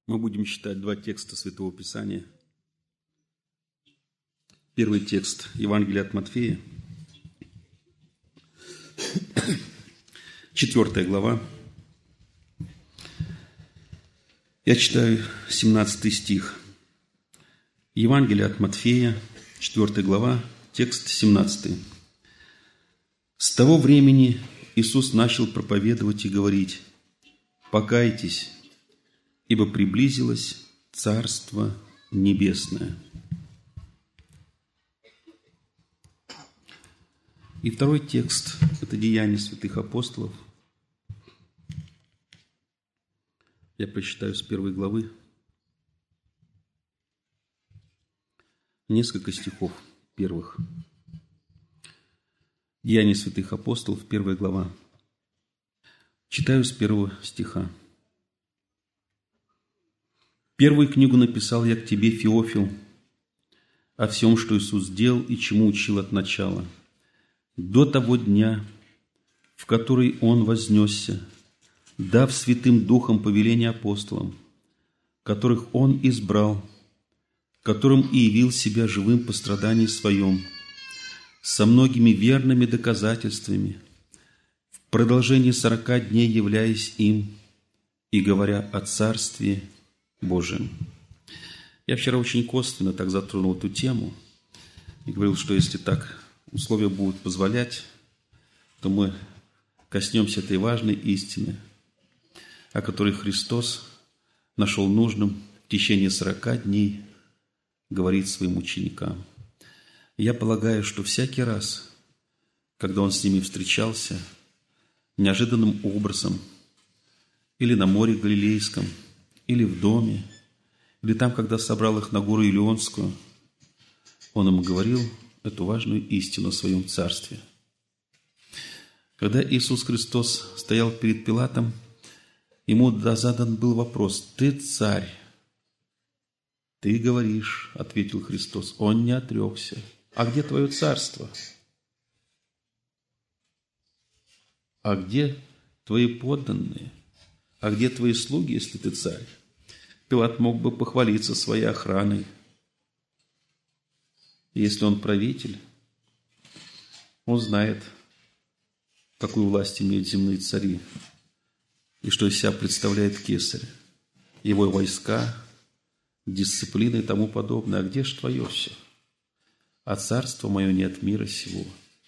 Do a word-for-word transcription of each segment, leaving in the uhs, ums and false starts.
Мы будем читать два текста Святого Писания. Первый текст – Евангелие от Матфея, четвертая глава. Я читаю семнадцатый стих. Евангелие от Матфея, четвертая глава, текст семнадцатый. «С того времени Иисус начал проповедовать и говорить: покайтесь, ибо приблизилось Царство Небесное». И второй текст – это Деяния святых апостолов. Я прочитаю с первой главы несколько стихов первых. Деяния святых апостолов, первая глава. Читаю с первого стиха. «Первую книгу написал я к тебе, Феофил, о всем, что Иисус сделал и чему учил от начала, до того дня, в который Он вознесся, дав Святым Духом повеление апостолам, которых Он избрал, которым и явил себя живым по страдании Своем, со многими верными доказательствами, в продолжении сорока дней являясь им и говоря о Царстве Божьем». Я вчера очень косвенно так затронул эту тему и говорил, что если так условия будут позволять, то мы коснемся этой важной истины, о которой Христос нашел нужным в течение сорока дней говорить своим ученикам. И я полагаю, что всякий раз, когда Он с ними встречался, неожиданным образом, или на море Галилейском, или в доме, или там, когда собрал их на гору Илионскую, Он им говорил эту важную истину о Своем Царстве. Когда Иисус Христос стоял перед Пилатом, Ему задан был вопрос: «Ты царь?» «Ты говоришь», — ответил Христос. Он не отрекся. «А где Твое царство? А где Твои подданные? А где Твои слуги, если Ты царь?» Пилат мог бы похвалиться своей охраной. Если он правитель, он знает, какую власть имеют земные цари и что из себя представляет кесарь, его войска, дисциплина и тому подобное. А где ж твое все? А царство мое не от мира сего.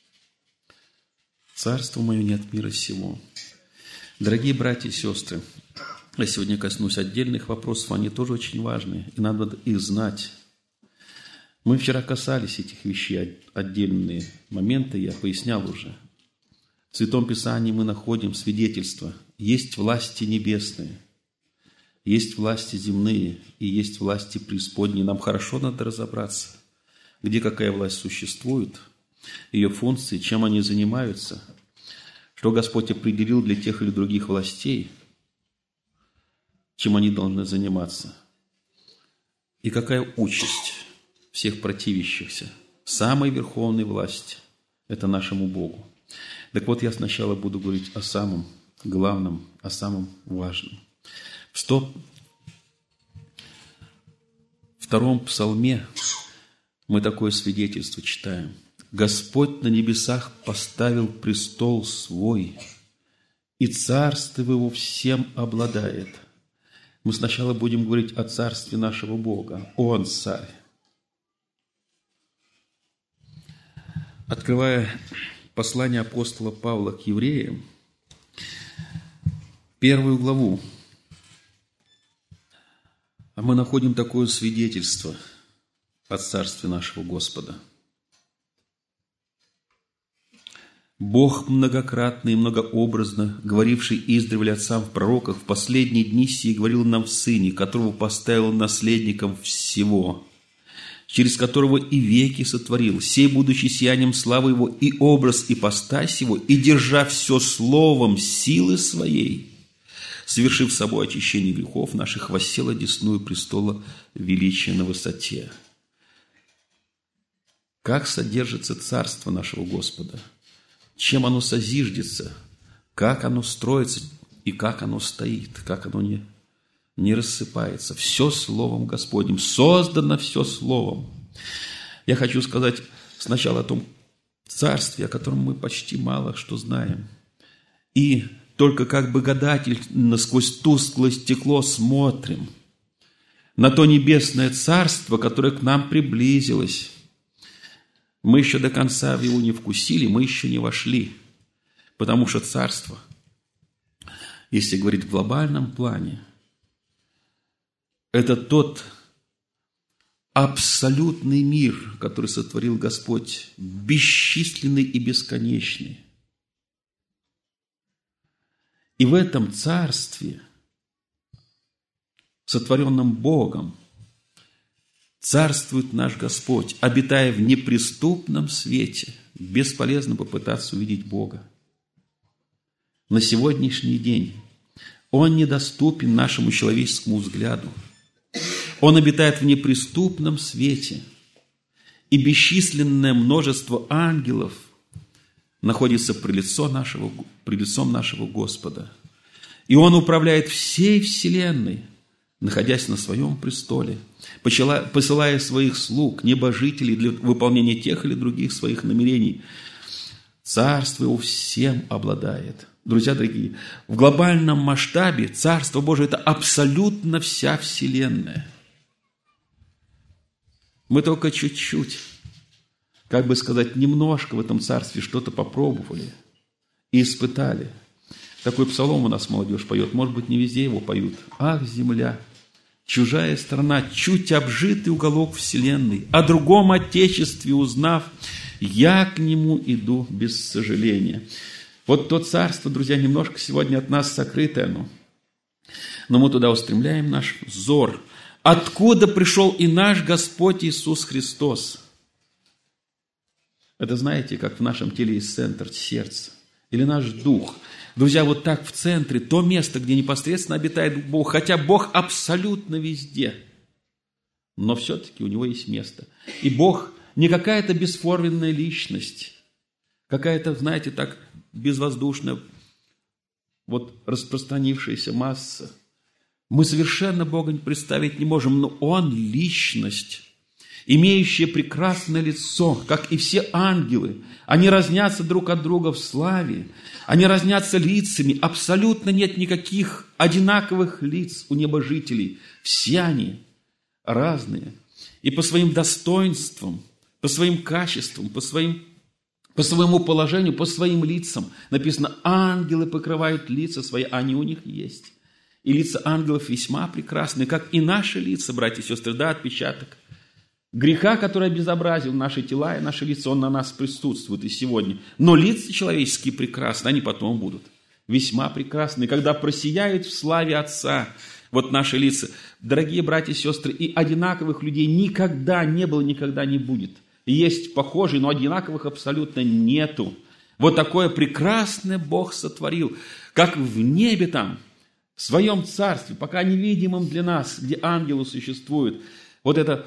Царство мое не от мира сего. Дорогие братья и сестры, я сегодня коснусь отдельных вопросов, они тоже очень важные, и надо их знать. Мы вчера касались этих вещей, отдельные моменты, я пояснял уже. В Святом Писании мы находим свидетельство. Есть власти небесные, есть власти земные и есть власти преисподние. Нам хорошо надо разобраться, где какая власть существует, ее функции, чем они занимаются, что Господь определил для тех или других властей, чем они должны заниматься, и какая участь всех противящихся самой верховной власти – это нашему Богу. Так вот, я сначала буду говорить о самом главном, о самом важном. В сто втором псалме мы такое свидетельство читаем: «Господь на небесах поставил престол свой, и царство его всем обладает». Мы сначала будем говорить о царстве нашего Бога. Он царь. Открывая послание апостола Павла к евреям, первую главу, мы находим такое свидетельство о царстве нашего Господа. «Бог многократно и многообразно, говоривший издревле отцам в пророках, в последние дни сии говорил нам в Сыне, которого поставил наследником всего, через которого и веки сотворил, сей, будучи сиянием славы Его, и образ ипостась Его, и держа все словом силы Своей, совершив собой очищение грехов наших, воссел одесную престола величия на высоте». Как содержится царство нашего Господа? Чем оно созиждется? Как оно строится и как оно стоит? Как оно не не рассыпается. Все Словом Господним. Создано все Словом. Я хочу сказать сначала о том царстве, о котором мы почти мало что знаем. И только как бы гадательно сквозь тусклое стекло смотрим на то небесное царство, которое к нам приблизилось. Мы еще до конца его не вкусили, мы еще не вошли. Потому что царство, если говорить в глобальном плане, это тот абсолютный мир, который сотворил Господь, бесчисленный и бесконечный. И в этом царстве, сотворенном Богом, царствует наш Господь, обитая в неприступном свете. Бесполезно попытаться увидеть Бога. На сегодняшний день Он недоступен нашему человеческому взгляду. Он обитает в неприступном свете, и бесчисленное множество ангелов находится при, лицо нашего, при лицом нашего Господа. И Он управляет всей вселенной, находясь на своем престоле, посылая своих слуг, небожителей для выполнения тех или других своих намерений. Царство Его всем обладает. Друзья дорогие, в глобальном масштабе Царство Божие – это абсолютно вся вселенная. Мы только чуть-чуть, как бы сказать, немножко в этом царстве что-то попробовали и испытали. Такой псалом у нас молодежь поет, может быть, не везде его поют. «Ах, земля, чужая страна, чуть обжитый уголок вселенной, о другом отечестве узнав, я к нему иду без сожаления». Вот то царство, друзья, немножко сегодня от нас сокрытое оно. Но мы туда устремляем наш взор. Откуда пришел и наш Господь Иисус Христос? Это знаете, как в нашем теле есть центр, сердце. Или наш дух. Друзья, вот так в центре, то место, где непосредственно обитает Бог. Хотя Бог абсолютно везде. Но все-таки у Него есть место. И Бог не какая-то бесформенная личность. Какая-то, знаете, так безвоздушная, вот распространившаяся масса. Мы совершенно Бога представить не можем, но Он личность, имеющая прекрасное лицо, как и все ангелы. Они разнятся друг от друга в славе, они разнятся лицами, абсолютно нет никаких одинаковых лиц у небожителей. Все они разные. И по своим достоинствам, по своим качествам, по своим По своему положению, по своим лицам. Написано, ангелы покрывают лица свои, они у них есть. И лица ангелов весьма прекрасны, как и наши лица, братья и сестры, да, отпечаток греха, который обезобразил наши тела и наши лица, он на нас присутствует и сегодня. Но лица человеческие прекрасны, они потом будут весьма прекрасны. Когда просияют в славе Отца, вот наши лица, дорогие братья и сестры, и одинаковых людей никогда не было, никогда не будет. Есть похожие, но одинаковых абсолютно нету. Вот такое прекрасное Бог сотворил, как в небе там, в своем царстве, пока невидимом для нас, где ангелы существуют. Вот это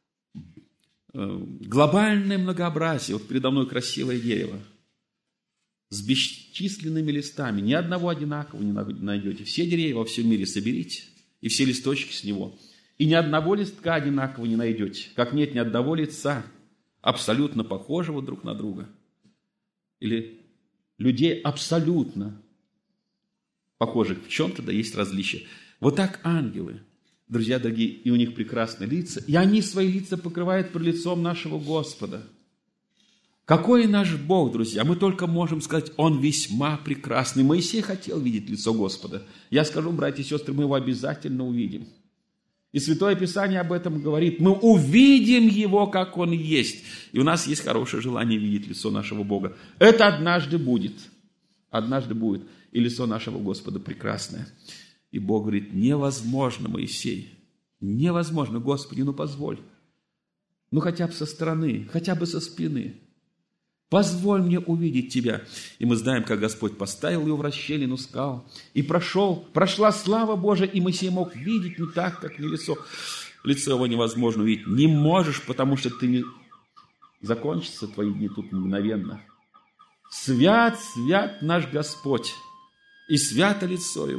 глобальное многообразие. Вот передо мной красивое дерево с бесчисленными листами. Ни одного одинакового не найдете. Все деревья во всем мире соберите, и все листочки с него. И ни одного листка одинакового не найдете, как нет ни одного лица, абсолютно похожего друг на друга. Или людей абсолютно похожих. В чем-то да есть различия. Вот так ангелы, друзья дорогие, и у них прекрасные лица. И они свои лица покрывают пред лицом нашего Господа. Какой наш Бог, друзья? Мы только можем сказать, Он весьма прекрасный. Моисей хотел видеть лицо Господа. Я скажу, братья и сестры, мы его обязательно увидим. И Святое Писание об этом говорит. Мы увидим Его, как Он есть. И у нас есть хорошее желание видеть лицо нашего Бога. Это однажды будет. Однажды будет. И лицо нашего Господа прекрасное. И Бог говорит, невозможно, Моисей. Невозможно, Господи, ну позволь. Ну хотя бы со стороны, хотя бы со спины. Позволь мне увидеть Тебя. И мы знаем, как Господь поставил его в расщелину скал. И прошел, прошла слава Божия, и Моисей мог видеть не так, как не лицо. Лицо его невозможно увидеть. Не можешь, потому что ты не... Закончатся твои дни тут мгновенно. Свят, свят наш Господь. И свято лицо Его.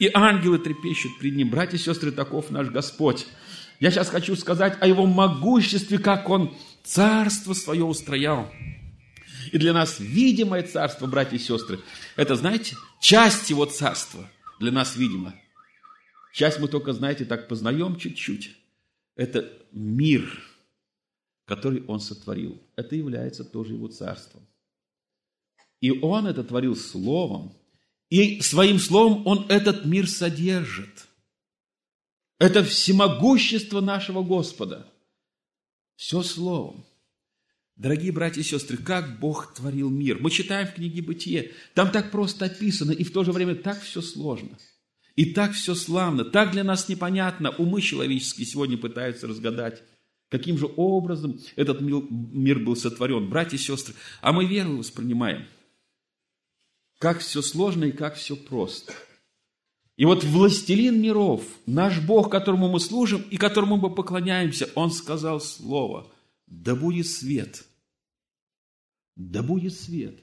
и ангелы трепещут пред Ним. Братья и сестры, таков наш Господь. Я сейчас хочу сказать о Его могуществе, как Он царство свое устроял. И для нас видимое царство, братья и сестры, это, знаете, часть Его царства для нас видима. Часть мы только, знаете, так познаем чуть-чуть. Это мир, который Он сотворил. Это является тоже Его царством. И Он это творил Словом, и Своим Словом Он этот мир содержит. Это всемогущество нашего Господа. Все Словом. Дорогие братья и сестры, как Бог творил мир. Мы читаем в книге «Бытие». Там так просто описано, и в то же время так все сложно. И так все славно, так для нас непонятно. Умы человеческие сегодня пытаются разгадать, каким же образом этот мир был сотворен. Братья и сестры, а мы веру воспринимаем. Как все сложно и как все просто. И вот властелин миров, наш Бог, которому мы служим и которому мы поклоняемся, Он сказал слово: да будет свет. Да будет свет.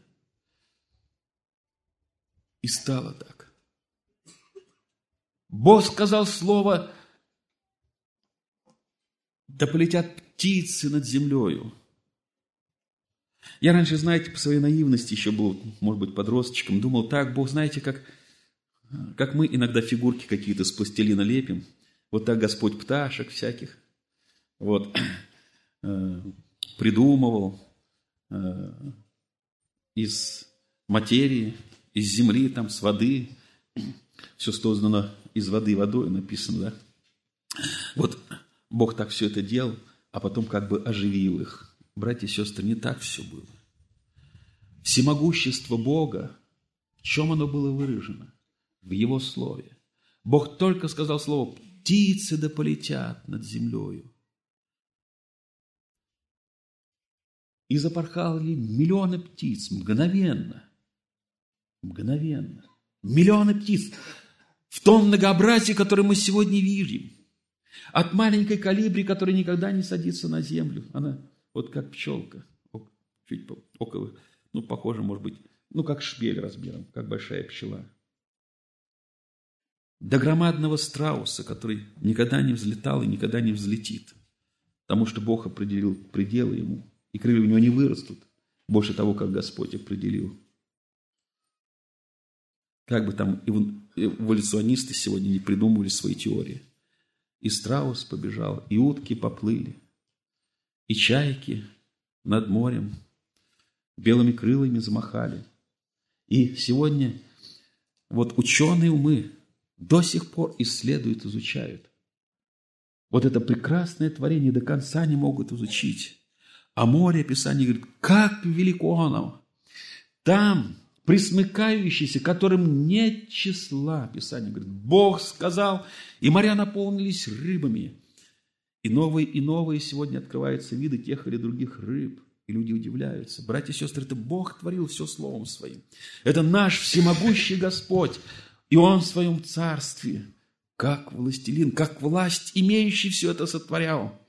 И стало так. Бог сказал слово: да полетят птицы над землею. Я раньше, знаете, по своей наивности еще был, может быть, подросточком, думал так: Бог, знаете, как, как мы иногда фигурки какие-то с пластилина лепим, вот так Господь пташек всяких вот, э, придумывал э, из материи, из земли, там, с воды. Все создано из воды водой, написано, да? Вот Бог так все это делал, а потом как бы оживил их. Братья и сестры, не так все было. Всемогущество Бога, в чем оно было выражено? В Его Слове. Бог только сказал слово: птицы да полетят над землею. И запорхали миллионы птиц мгновенно. Мгновенно. Миллионы птиц в том многообразии, которое мы сегодня видим. От маленькой колибри, которая никогда не садится на землю. Она вот как пчелка, чуть около, ну, похоже, может быть, ну, как шпиль размером, как большая пчела. До громадного страуса, который никогда не взлетал и никогда не взлетит, потому что Бог определил пределы ему, и крылья у него не вырастут больше того, как Господь определил. Как бы там эволюционисты сегодня не придумывали свои теории. И страус побежал, и утки поплыли, и чайки над морем белыми крыльями замахали. И сегодня вот ученые умы до сих пор исследуют, изучают. Вот это прекрасное творение до конца не могут изучить. А море, Писание говорит, как велико оно. Там пресмыкающийся, которым нет числа, Писание говорит, Бог сказал, и моря наполнились рыбами. И новые, и новые сегодня открываются виды тех или других рыб. И люди удивляются. Братья и сестры, это Бог творил все Словом Своим. Это наш всемогущий Господь. И Он в Своем Царстве, как властелин, как власть, имеющий все это сотворял.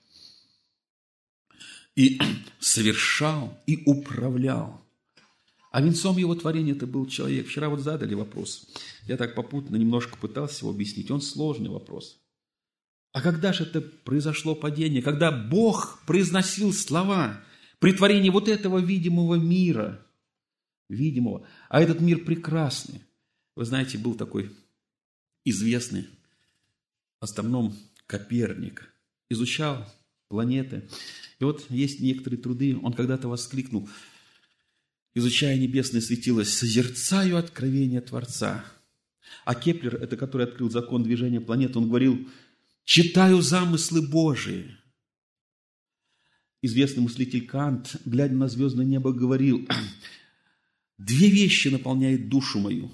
И совершал, и управлял. А венцом Его творения это был человек. Вчера вот задали вопрос. Я так попутно немножко пытался его объяснить. Он сложный вопрос. А когда же это произошло падение? Когда Бог произносил слова при творении вот этого видимого мира. Видимого. А этот мир прекрасный. Вы знаете, был такой известный астроном Коперник. Изучал планеты. И вот есть некоторые труды. Он когда-то воскликнул, изучая небесное светило, созерцаю откровение Творца. А Кеплер, это который открыл закон движения планет, он говорил, читаю замыслы Божии. Известный мыслитель Кант, глядя на звездное небо, говорил, две вещи наполняют душу мою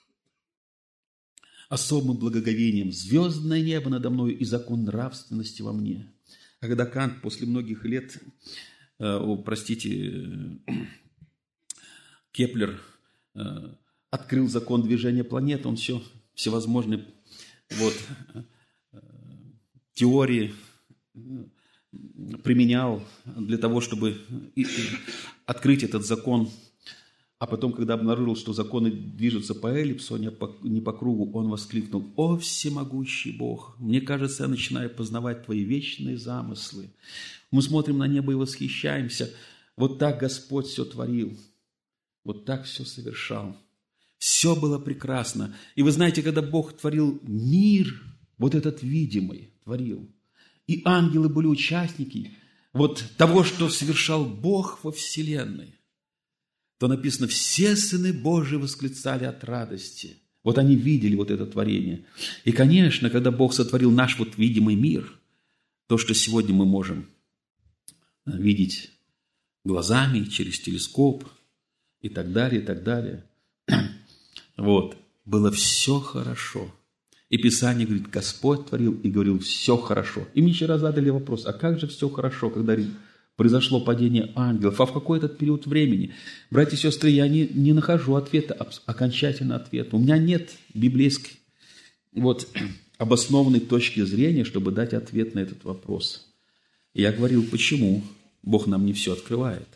особым благоговением. Звездное небо надо мною и закон нравственности во мне. А когда Кант после многих лет, э, о, простите, Кеплер э, открыл закон движения планет, он все, всевозможные вот, э, теории э, применял для того, чтобы и, и открыть этот закон А потом, когда обнаружил, что законы движутся по эллипсу, а не по, не по кругу, он воскликнул: «О, всемогущий Бог! Мне кажется, я начинаю познавать Твои вечные замыслы». Мы смотрим на небо и восхищаемся. Вот так Господь все творил. Вот так все совершал. Все было прекрасно. И вы знаете, когда Бог творил мир, вот этот видимый творил, и ангелы были участники вот того, что совершал Бог во вселенной, то написано: все сыны Божии восклицали от радости. Вот они видели вот это творение. И, конечно, когда Бог сотворил наш вот видимый мир, то, что сегодня мы можем видеть глазами, через телескоп и так далее, и так далее, вот, было все хорошо. И Писание говорит: Господь творил и говорил: все хорошо. И мне вчера задали вопрос: а как же все хорошо, когда произошло падение ангелов? А в какой этот период времени? Братья и сестры, я не, не нахожу ответа, окончательного ответа. У меня нет библейской вот, обоснованной точки зрения, чтобы дать ответ на этот вопрос. И я говорил, почему Бог нам не все открывает.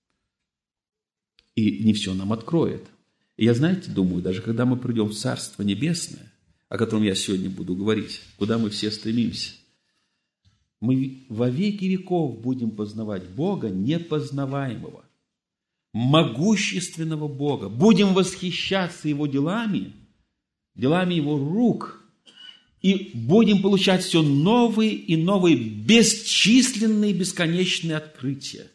И не все нам откроет. И я, знаете, думаю, даже когда мы придем в Царство Небесное, о котором я сегодня буду говорить, куда мы все стремимся, мы во веки веков будем познавать Бога непознаваемого, могущественного Бога. Будем восхищаться Его делами, делами Его рук, и будем получать все новые и новые бесчисленные бесконечные открытия.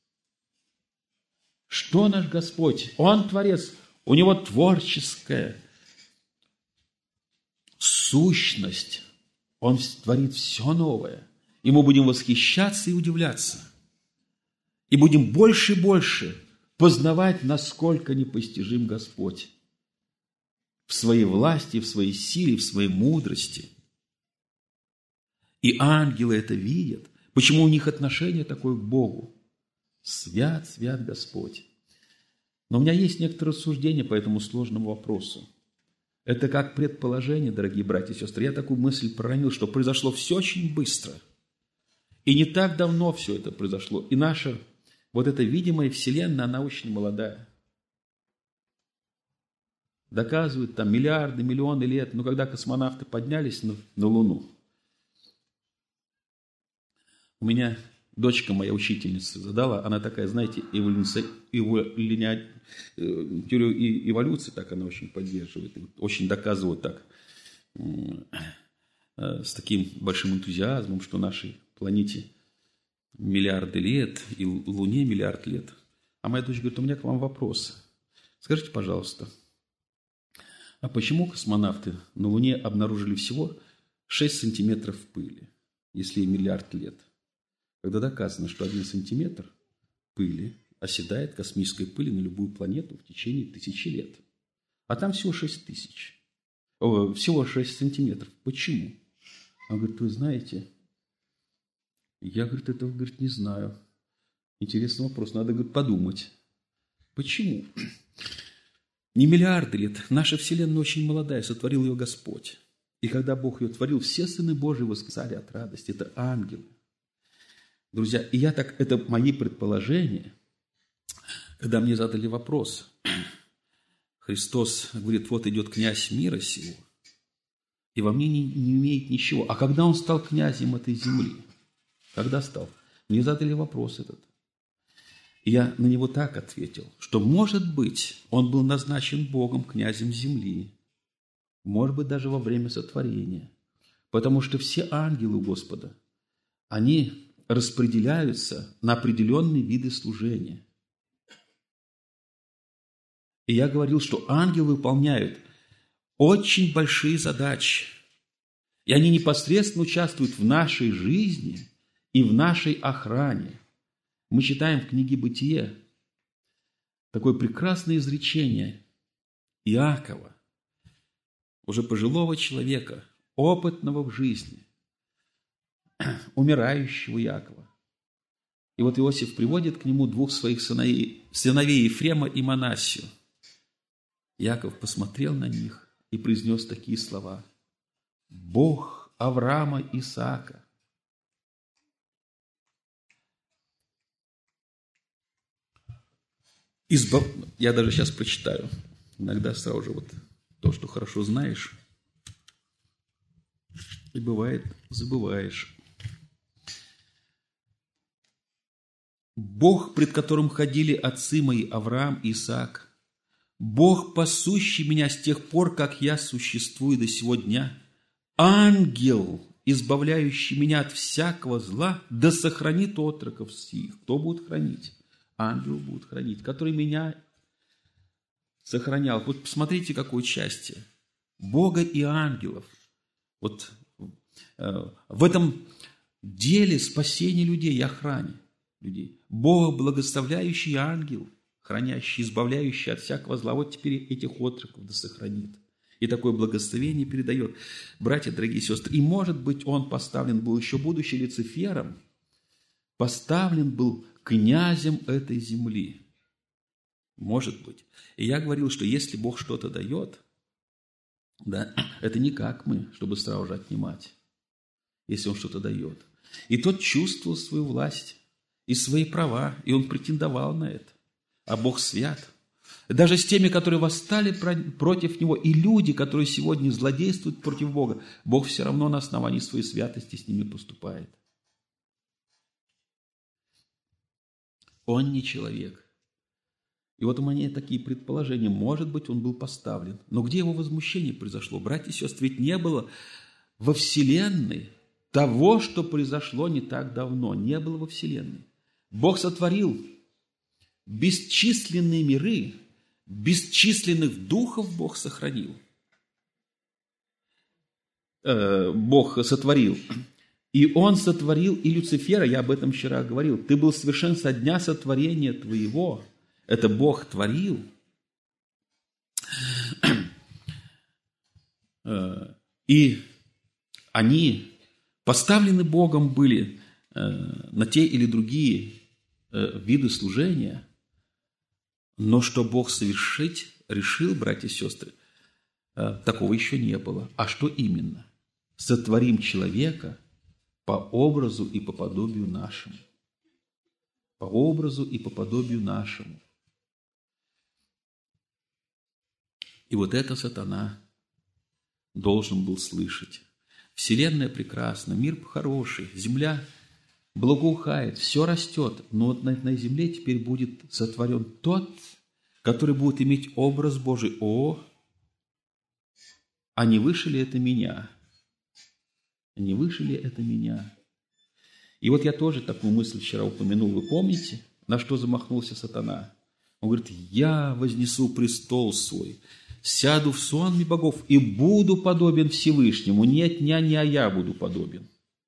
Что наш Господь? Он Творец, у Него творческая сущность. Он творит все новое. И мы будем восхищаться и удивляться. И будем больше и больше познавать, насколько непостижим Господь в своей власти, в своей силе, в своей мудрости. И ангелы это видят. Почему у них отношение такое к Богу? Свят, свят Господь. Но у меня есть некоторые рассуждения по этому сложному вопросу. Это как предположение, дорогие братья и сестры. Я такую мысль проронил, что произошло все очень быстро. И не так давно все это произошло. И наша вот эта видимая Вселенная, она очень молодая. Доказывают там миллиарды, миллионы лет. Но когда космонавты поднялись на, на Луну, у меня дочка моя учительница задала, она такая, знаете, эволюция, эволюция, теорию эволюции, так она очень поддерживает, очень доказывает так, с таким большим энтузиазмом, что нашей планете миллиарды лет и Луне миллиард лет. А моя дочь говорит: у меня к вам вопрос. Скажите, пожалуйста, а почему космонавты на Луне обнаружили всего шесть сантиметров пыли, если ей миллиард лет? Когда доказано, что один сантиметр пыли оседает, космической пыли, на любую планету в течение тысячи лет. А там всего шесть тысяч. О, всего шесть сантиметров. Почему? Он говорит: вы знаете, я, говорит, этого, говорит, не знаю. Интересный вопрос, надо, говорит, подумать. Почему? Не миллиарды лет. Наша Вселенная очень молодая, сотворил ее Господь. И когда Бог ее творил, все сыны Божии восклицали от радости. Это ангелы. Друзья, и я так, это мои предположения, когда мне задали вопрос. Христос говорит: вот идет князь мира сего, и во мне не, не имеет ничего. А когда он стал князем этой земли? Когда стал? Мне задали вопрос этот. И я на него так ответил, что, может быть, он был назначен Богом князем земли, может быть, даже во время сотворения, потому что все ангелы у Господа, они распределяются на определенные виды служения. И я говорил, что ангелы выполняют очень большие задачи, и они непосредственно участвуют в нашей жизни и в нашей охране. Мы читаем в книге «Бытие» такое прекрасное изречение Иакова, уже пожилого человека, опытного в жизни, умирающего Иакова. И вот Иосиф приводит к нему двух своих сыновей, сыновей Ефрема и Манассию. Иаков посмотрел на них и произнес такие слова: «Бог Авраама, Исаака, Избав... Я даже сейчас прочитаю. Иногда сразу же вот то, что хорошо знаешь, и бывает забываешь. Бог, пред которым ходили отцы мои Авраам и Исаак, Бог, пасущий меня с тех пор, как я существую до сего дня, ангел, избавляющий меня от всякого зла, да сохранит отроков сих. Кто будет хранить? Ангел будет хранить, который меня сохранял. Вот посмотрите, какое участие Бога и ангелов. Вот э, в этом деле спасения людей и охране людей. Бог, благословляющий ангел, хранящий, избавляющий от всякого зла. Вот теперь этих отроков да сохранит. И такое благословение передает. Братья, дорогие сестры, и может быть он поставлен был еще будучи Люцифером, поставлен был князем этой земли. Может быть. И я говорил, что если Бог что-то дает, да, это не как мы, чтобы сразу же отнимать, если Он что-то дает. И тот чувствовал свою власть и свои права, и он претендовал на это. А Бог свят. Даже с теми, которые восстали против Него, и люди, которые сегодня злодействуют против Бога, Бог все равно на основании своей святости с ними поступает. Он не человек. И вот у меня такие предположения. Может быть, он был поставлен. Но где его возмущение произошло? Братья и сестры, ведь не было во Вселенной того, что произошло не так давно. Не было во Вселенной. Бог сотворил бесчисленные миры, бесчисленных духов Бог сохранил. Э, Бог сотворил. И Он сотворил и Люцифера, я об этом вчера говорил. Ты был совершен со дня сотворения твоего. Это Бог творил. И они поставлены Богом были на те или другие виды служения. Но что Бог совершить решил, братья и сестры, такого еще не было. А что именно? Сотворим человека по образу и по подобию нашему. По образу и по подобию нашему. И вот это сатана должен был слышать. Вселенная прекрасна, мир хороший, земля благоухает, все растет. Но вот на этой земле теперь будет сотворен тот, который будет иметь образ Божий. О, а не выше ли это меня? Не выше ли это меня? И вот я тоже такую мысль вчера упомянул. Вы помните, на что замахнулся сатана? Он говорит: я вознесу престол свой, сяду в сонме богов и буду подобен Всевышнему. Нет, не они, а я буду подобен.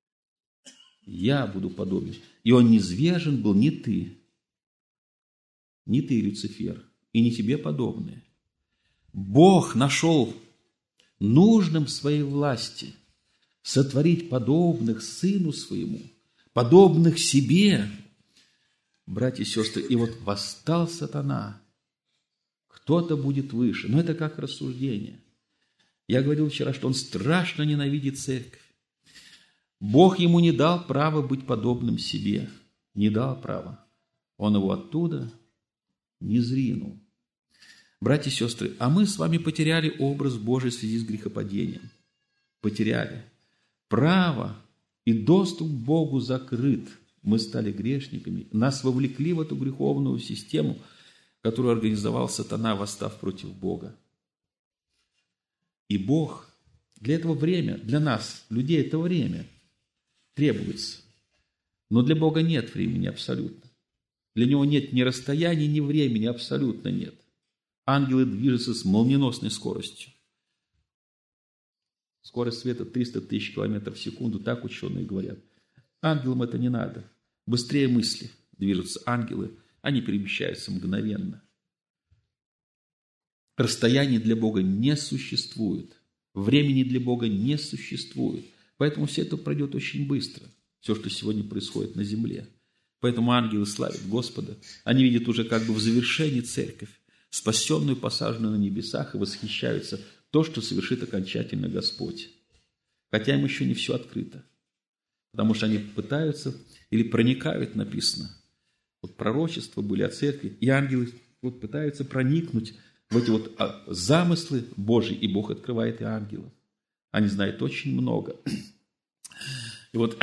Я буду подобен. И он низвержен был не ты, не ты, Люцифер, и не тебе подобные. Бог нашел нужным своей власти сотворить подобных Сыну Своему, подобных себе, братья и сестры. И вот восстал сатана. Кто-то будет выше. Но это как рассуждение. Я говорил вчера, что он страшно ненавидит церковь. Бог ему не дал права быть подобным себе. Не дал права. Он его оттуда не зринул. Братья и сестры, а мы с вами потеряли образ Божий в связи с грехопадением. Потеряли. Право и доступ к Богу закрыт. Мы стали грешниками. Нас вовлекли в эту греховную систему, которую организовал сатана, восстав против Бога. И Бог, для этого время, для нас, людей, это время требуется. Но для Бога нет времени абсолютно. Для Него нет ни расстояния, ни времени, абсолютно нет. Ангелы движутся с молниеносной скоростью. Скорость света триста тысяч километров в секунду, так ученые говорят. Ангелам это не надо. Быстрее мысли движутся ангелы, они перемещаются мгновенно. Расстояний для Бога не существует. Времени для Бога не существует. Поэтому все это пройдет очень быстро. Все, что сегодня происходит на земле. Поэтому ангелы славят Господа. Они видят уже как бы в завершении церковь, спасенную, посаженную на небесах, и восхищаются то, что совершит окончательно Господь. Хотя им еще не все открыто. Потому что они пытаются или проникают, написано. Вот пророчества были о церкви, и ангелы вот пытаются проникнуть в эти вот замыслы Божьи, и Бог открывает и ангелов. Они знают очень много. И вот,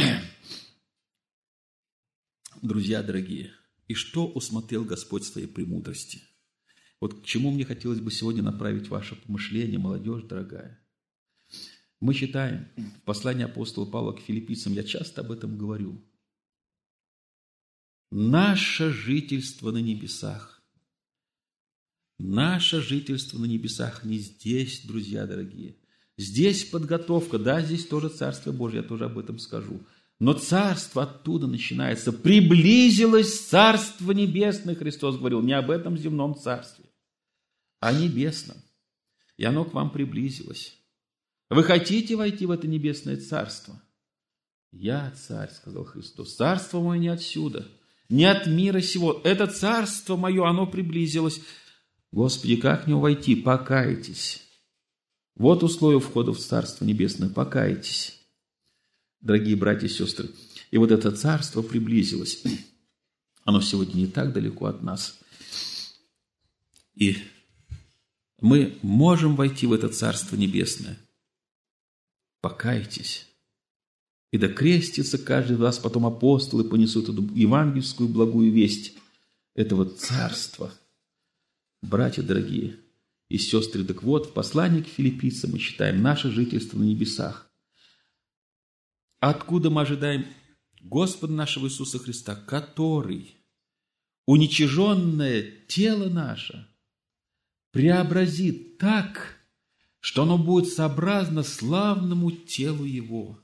друзья дорогие, и что усмотрел Господь в своей премудрости? Вот к чему мне хотелось бы сегодня направить ваше помышление, молодежь дорогая. Мы читаем в послании апостола Павла к филиппийцам, я часто об этом говорю. Наше жительство на небесах. Наше жительство на небесах не здесь, друзья дорогие. Здесь подготовка, да, здесь тоже Царство Божье, я тоже об этом скажу. Но Царство оттуда начинается. Приблизилось Царство Небесное, Христос говорил, не об этом земном Царстве, а о небесном. И оно к вам приблизилось. Вы хотите войти в это небесное Царство? Я царь, сказал Христос. Царство мое не отсюда, не от мира сего. Это Царство мое, оно приблизилось. Господи, как в него войти? Покайтесь. Вот условие входа в Царство Небесное. Покайтесь. Дорогие братья и сестры, и вот это Царство приблизилось. Оно сегодня не так далеко от нас. И мы можем войти в это Царство Небесное. Покайтесь. И да крестится каждый из вас, потом апостолы понесут эту евангельскую благую весть этого Царства. Братья дорогие и сестры, так вот, в послании к филиппийцам мы читаем наше жительство на небесах. Откуда мы ожидаем Господа нашего Иисуса Христа, который уничиженное тело наше преобразит так, что оно будет сообразно славному телу Его.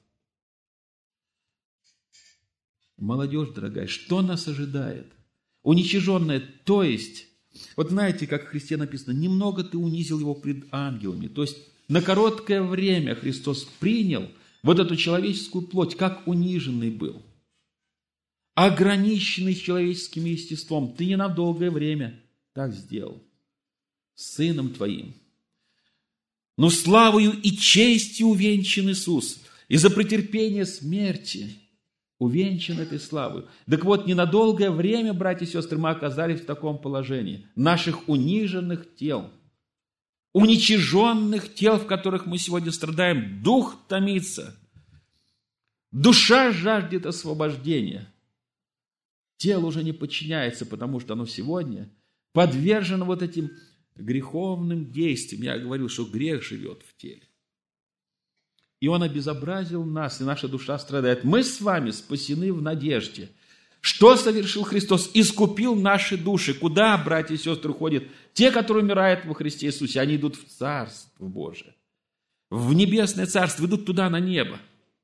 Молодежь дорогая, что нас ожидает? Уничиженное, то есть, вот знаете, как в Христе написано, немного ты унизил Его пред ангелами. То есть, на короткое время Христос принял вот эту человеческую плоть, как униженный был, ограниченный человеческим естеством. Ты не на долгое время так сделал. Сыном Твоим. Но славою и честью увенчан Иисус. И за претерпение смерти увенчан этой славой. Так вот, не на долгое время, братья и сестры, мы оказались в таком положении. Наших униженных тел, уничиженных тел, в которых мы сегодня страдаем, дух томится, душа жаждет освобождения. Тело уже не подчиняется, потому что оно сегодня подвержено вот этим греховным действиям. Я говорил, что грех живет в теле. И он обезобразил нас, и наша душа страдает. Мы с вами спасены в надежде. Что совершил Христос? Искупил наши души. Куда, братья и сестры, уходят? Те, которые умирают во Христе Иисусе, они идут в Царство Божие. В небесное Царство, идут туда, на небо.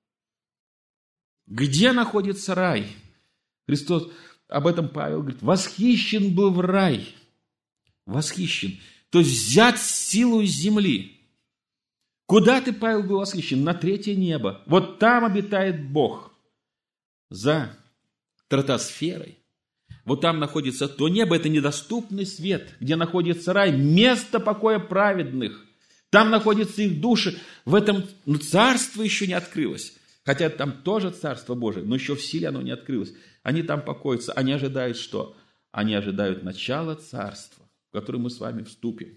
Где находится рай? Христос, об этом Павел говорит, восхищен был в рай. Восхищен. То есть взят силу из земли. Куда ты, Павел, был восхищен? На третье небо. Вот там обитает Бог. За стратосферой. Вот там находится то небо, это недоступный свет, где находится рай, место покоя праведных. Там находятся их души. В этом ну, царство еще не открылось. Хотя там тоже Царство Божие, но еще в силе оно не открылось. Они там покоятся. Они ожидают что? Они ожидают начала царства, в которое мы с вами вступим.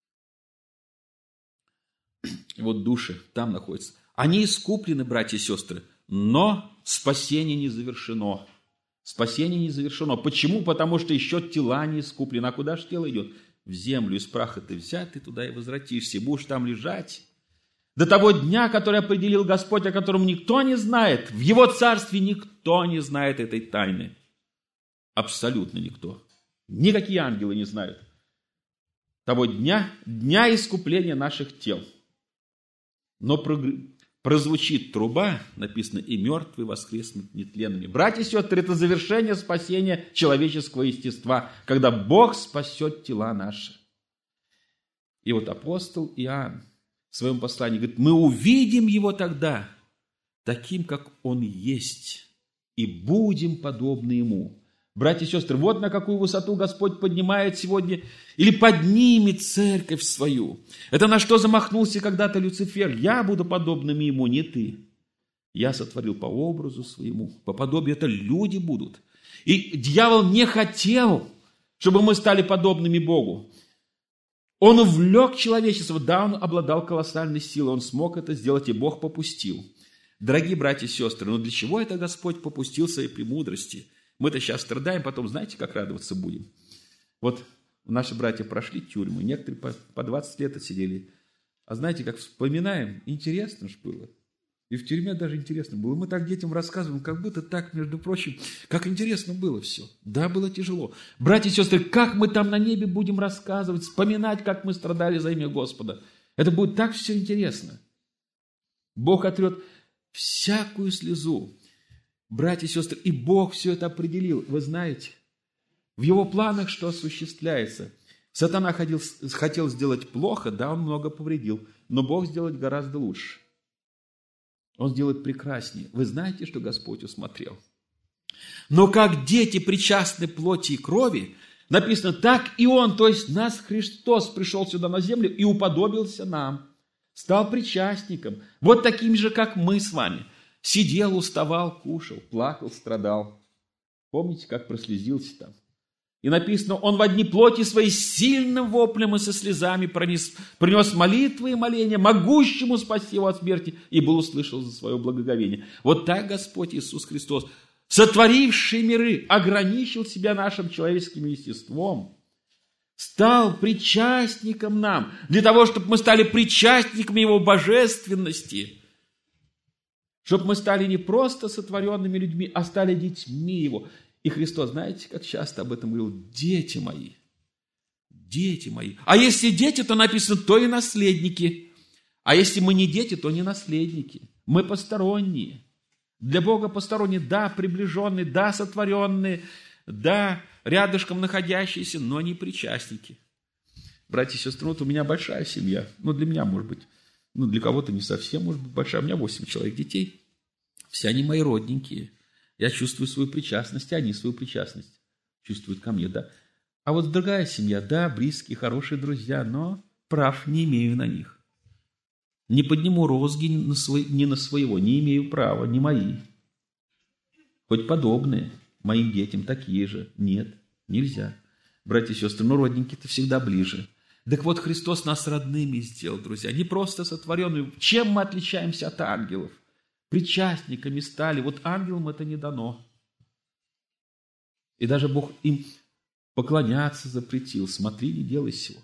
И вот души там находятся. Они искуплены, братья и сестры, но спасение не завершено. Спасение не завершено. Почему? Потому что еще тела не искуплены. А куда же тело идет? В землю. Из праха ты взят, ты туда и возвратишься. И будешь там лежать до того дня, который определил Господь, о котором никто не знает. В Его царстве никто не знает этой тайны. Абсолютно никто. Никакие ангелы не знают того дня, дня искупления наших тел. Но прозвучит труба, написано, и мертвые воскреснут нетленными. Братья и сестры, это завершение спасения человеческого естества, когда Бог спасет тела наши. И вот апостол Иоанн в своем послании говорит, мы увидим Его тогда таким, как Он есть, и будем подобны Ему. Братья и сестры, вот на какую высоту Господь поднимает сегодня или поднимет церковь свою. Это на что замахнулся когда-то Люцифер. Я буду подобным Ему, не ты. Я сотворил по образу своему, по подобию. Это люди будут. И дьявол не хотел, чтобы мы стали подобными Богу. Он увлек человечество, да, он обладал колоссальной силой, он смог это сделать, и Бог попустил. Дорогие братья и сестры, но для чего это Господь попустил своей премудрости? Мы-то сейчас страдаем, потом знаете, как радоваться будем? Вот наши братья прошли тюрьму, некоторые по, по двадцать лет отсидели. А знаете, как вспоминаем, интересно же было. И в тюрьме даже интересно было. Мы так детям рассказываем, как будто так, между прочим, как интересно было все. Да, было тяжело. Братья и сестры, как мы там на небе будем рассказывать, вспоминать, как мы страдали за имя Господа. Это будет так все интересно. Бог отрет всякую слезу. Братья и сестры, и Бог все это определил. Вы знаете, в Его планах что осуществляется? Сатана ходил, хотел сделать плохо, да, он много повредил, но Бог сделает гораздо лучше. Он сделает прекраснее. Вы знаете, что Господь усмотрел? Но как дети причастны плоти и крови, написано, так и Он, то есть нас Христос пришел сюда на землю и уподобился нам, стал причастником, вот таким же, как мы с вами. Сидел, уставал, кушал, плакал, страдал. Помните, как прослезился там? И написано, он в одни плоти свои сильным воплем и со слезами пронес, принес молитвы и моления, могущему спасти его от смерти, и был услышал за свое благоговение. Вот так Господь Иисус Христос, сотворивший миры, ограничил себя нашим человеческим естеством, стал причастником нам, для того, чтобы мы стали причастниками Его божественности, чтобы мы стали не просто сотворенными людьми, а стали детьми Его. И Христос, знаете, как часто об этом говорил? Дети мои, дети мои. А если дети, то написано, то и наследники. А если мы не дети, то не наследники. Мы посторонние. Для Бога посторонние, да, приближенные, да, сотворенные, да, рядышком находящиеся, но не причастники. Братья и сестры, вот у меня большая семья. Ну, для меня, может быть, ну, для кого-то не совсем, может быть, большая. У меня восемь человек детей. Все они мои родненькие. Я чувствую свою причастность, и они свою причастность чувствуют ко мне, да. А вот другая семья, да, близкие, хорошие друзья, но прав не имею на них. Не подниму розги ни на, свой, ни на своего, не имею права, не мои. Хоть подобные моим детям такие же. Нет, нельзя. Братья и сестры, но родненькие-то всегда ближе. Так вот, Христос нас родными сделал, друзья, не просто сотворенными. Чем мы отличаемся от ангелов? Причастниками стали. Вот ангелам это не дано. И даже Бог им поклоняться запретил. Смотри, не делай сего.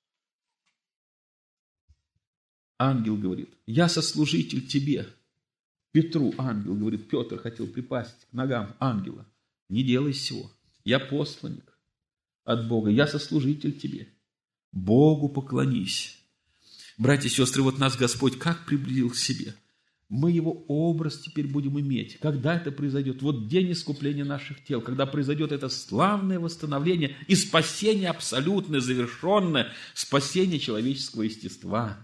Ангел говорит, я сослужитель тебе. Петру ангел говорит, Петр хотел припасть к ногам ангела. Не делай сего. Я посланник от Бога. Я сослужитель тебе. Богу поклонись. Братья и сестры, вот нас Господь как приблизил к себе. Мы Его образ теперь будем иметь. Когда это произойдет? Вот день искупления наших тел, когда произойдет это славное восстановление и спасение абсолютное, завершенное, спасение человеческого естества.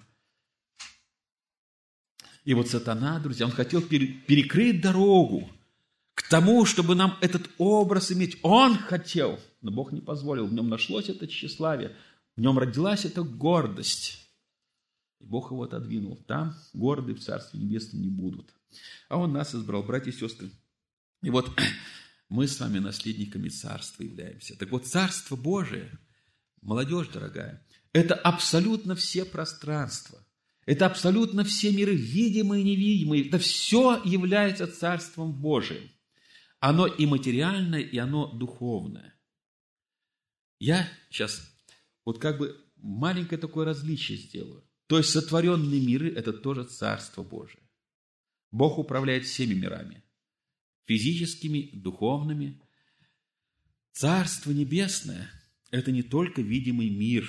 И вот сатана, друзья, он хотел перекрыть дорогу к тому, чтобы нам этот образ иметь. Он хотел, но Бог не позволил. В нем нашлось это тщеславие, в нем родилась эта гордость. И Бог его отодвинул. Там гордые в Царстве Небесном не будут. А Он нас избрал, братья и сестры. И вот мы с вами наследниками Царства являемся. Так вот, Царство Божие, молодежь дорогая, это абсолютно все пространства. Это абсолютно все миры, видимые и невидимые. Это все является Царством Божиим. Оно и материальное, и оно духовное. Я сейчас вот как бы маленькое такое различие сделаю. То есть сотворенные миры – это тоже Царство Божие. Бог управляет всеми мирами. Физическими, духовными. Царство Небесное – это не только видимый мир.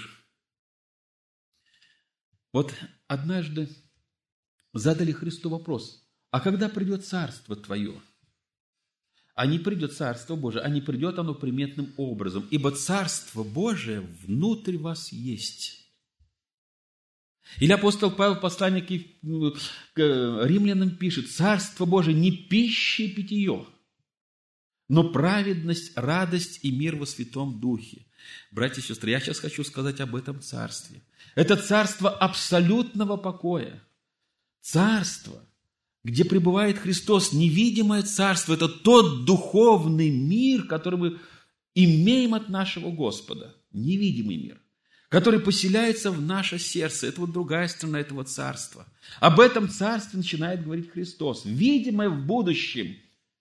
Вот однажды задали Христу вопрос, а когда придет Царство Твое? А не придет Царство Божие, а не придет оно приметным образом, ибо Царство Божие внутрь вас есть. Или апостол Павел в послании к римлянам пишет, Царство Божие не пища и питье, но праведность, радость и мир во Святом Духе. Братья и сестры, я сейчас хочу сказать об этом царстве. Это царство абсолютного покоя. Царство, где пребывает Христос, невидимое царство. Это тот духовный мир, который мы имеем от нашего Господа невидимый мир, который поселяется в наше сердце. Это вот другая сторона этого царства. Об этом царстве начинает говорить Христос. Видимое в будущем.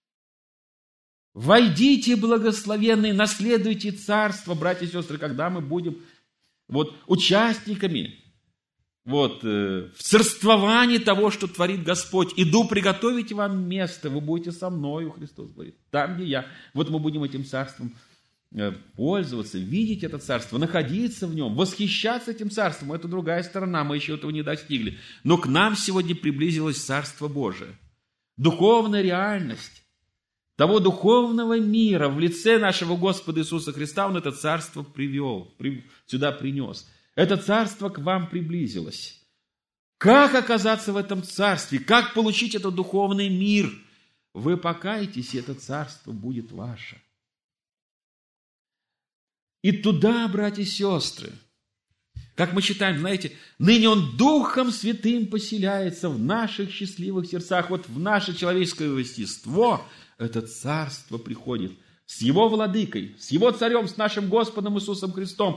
Войдите, благословенные, наследуйте царство, братья и сестры, когда мы будем вот, участниками вот, э, в царствовании того, что творит Господь. Иду приготовить вам место, вы будете со мною, Христос говорит, там, где я. Вот мы будем этим царством пользоваться, видеть это царство, находиться в нем, восхищаться этим царством. Это другая сторона, мы еще этого не достигли. Но к нам сегодня приблизилось Царство Божие. Духовная реальность того духовного мира в лице нашего Господа Иисуса Христа, Он это царство привел, при, сюда принес. Это царство к вам приблизилось. Как оказаться в этом царстве? Как получить этот духовный мир? Вы покаетесь, и это царство будет ваше. И туда, братья и сестры, как мы читаем, знаете, ныне Он Духом Святым поселяется в наших счастливых сердцах, вот в наше человеческое естество, это царство приходит с Его владыкой, с Его царем, с нашим Господом Иисусом Христом.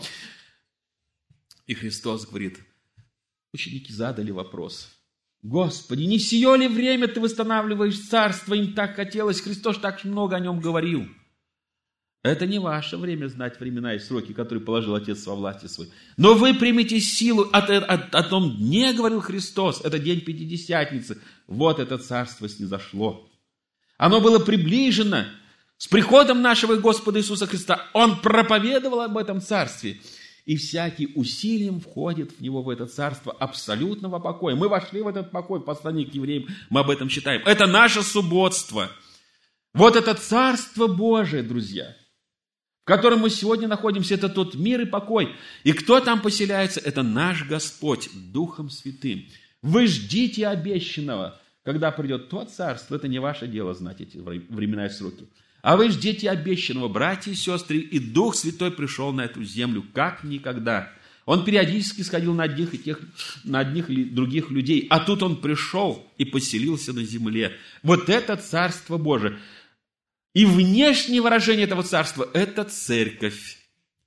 И Христос говорит, ученики задали вопрос, Господи, не сие ли время Ты восстанавливаешь царство, им так хотелось, Христос так много о нем говорил. Это не ваше время знать времена и сроки, которые положил Отец во власти свой. Но вы примете силу, о, о, о том дне, говорил Христос, это день Пятидесятницы. Вот это царство снизошло. Оно было приближено с приходом нашего Господа Иисуса Христа. Он проповедовал об этом царстве. И всякий усилием входит в него, в это царство абсолютного покоя. Мы вошли в этот покой, в послании к евреям, мы об этом читаем. Это наше субботство. Вот это Царство Божие, друзья, в котором мы сегодня находимся, это тот мир и покой. И кто там поселяется? Это наш Господь, Духом Святым. Вы ждите обещанного, когда придет то царство. Это не ваше дело знать эти времена и сроки. А вы ждите обещанного, братья и сестры, и Дух Святой пришел на эту землю, как никогда. Он периодически сходил на одних и тех, на одних и других людей, а тут Он пришел и поселился на земле. Вот это Царство Божие. И внешнее выражение этого царства – это церковь.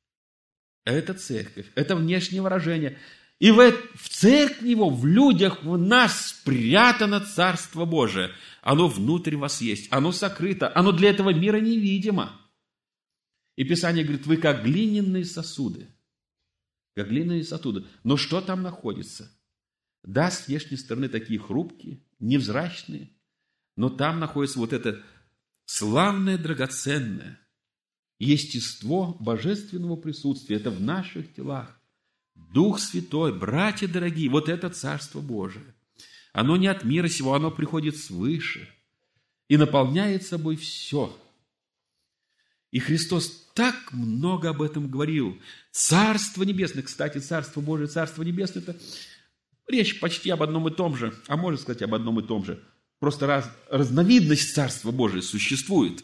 Это церковь, это внешнее выражение. И в, в церкви Его, в людях, в нас спрятано Царство Божие. Оно внутрь вас есть, оно сокрыто, оно для этого мира невидимо. И Писание говорит, вы как глиняные сосуды. Как глиняные сосуды. Но что там находится? Да, с внешней стороны такие хрупкие, невзрачные, но там находится вот это славное, драгоценное естество божественного присутствия. Это в наших телах. Дух Святой, братья дорогие, вот это Царство Божие. Оно не от мира сего, оно приходит свыше и наполняет собой все. И Христос так много об этом говорил. Царство Небесное, кстати, Царство Божие, Царство Небесное, это речь почти об одном и том же, а можно сказать об одном и том же. Просто раз, разновидность Царства Божия существует.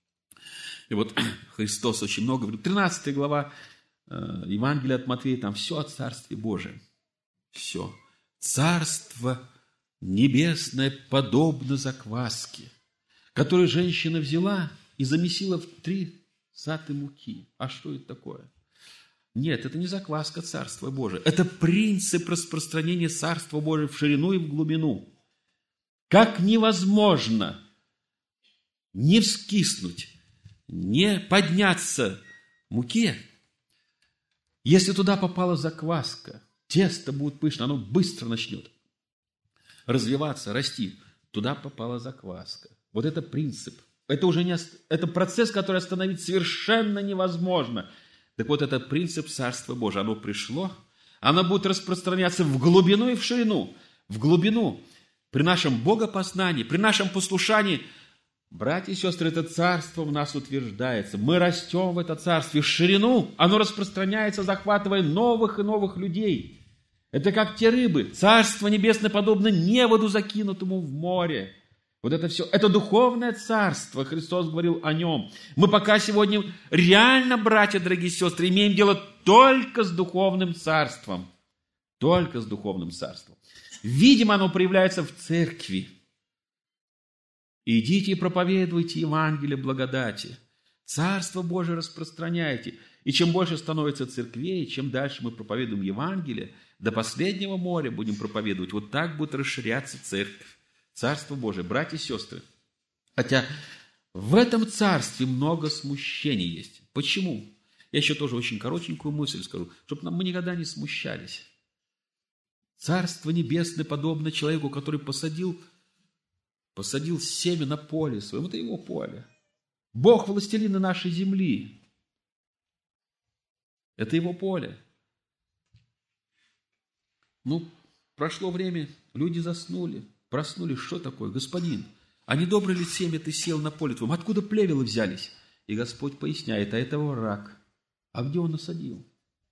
И вот Христос очень много говорит. тринадцатая глава э, Евангелия от Матфея, там все о Царстве Божьем. Все. Царство Небесное подобно закваске, которую женщина взяла и замесила в три саты муки. А что это такое? Нет, это не закваска Царства Божия. Это принцип распространения Царства Божия в ширину и в глубину. Как невозможно не вскиснуть, не подняться муке, если туда попала закваска, тесто будет пышно, оно быстро начнет развиваться, расти. Туда попала закваска. Вот это принцип. Это уже не, это процесс, который остановить совершенно невозможно. Так вот, это принцип Царства Божия. Оно пришло, оно будет распространяться в глубину и в ширину. В глубину. При нашем богопознании, при нашем послушании, братья и сестры, это царство в нас утверждается. Мы растем в это царстве. В ширину оно распространяется, захватывая новых и новых людей. Это как те рыбы. Царство небесное подобно неводу, закинутому в море. Вот это все. Это духовное царство. Христос говорил о нем. Мы пока сегодня реально, братья, дорогие сестры, имеем дело только с духовным царством. Только с духовным царством. Видимо, оно проявляется в церкви. Идите и проповедуйте Евангелие благодати. Царство Божие распространяйте. И чем больше становится церквей, чем дальше мы проповедуем Евангелие, до последнего моря будем проповедовать. Вот так будет расширяться церковь. Царство Божие. Братья и сестры. Хотя в этом царстве много смущений есть. Почему? Я еще тоже очень коротенькую мысль скажу, чтобы мы никогда не смущались. Царство Небесное подобно человеку, который посадил, посадил семя на поле своем. Это его поле. Бог властелин нашей земли. Это его поле. Ну, прошло время, люди заснули, проснулись. Что такое? Господин, а не доброе ли семя ты сел на поле твоем? Откуда плевелы взялись? И Господь поясняет, а это враг. А где он насадил?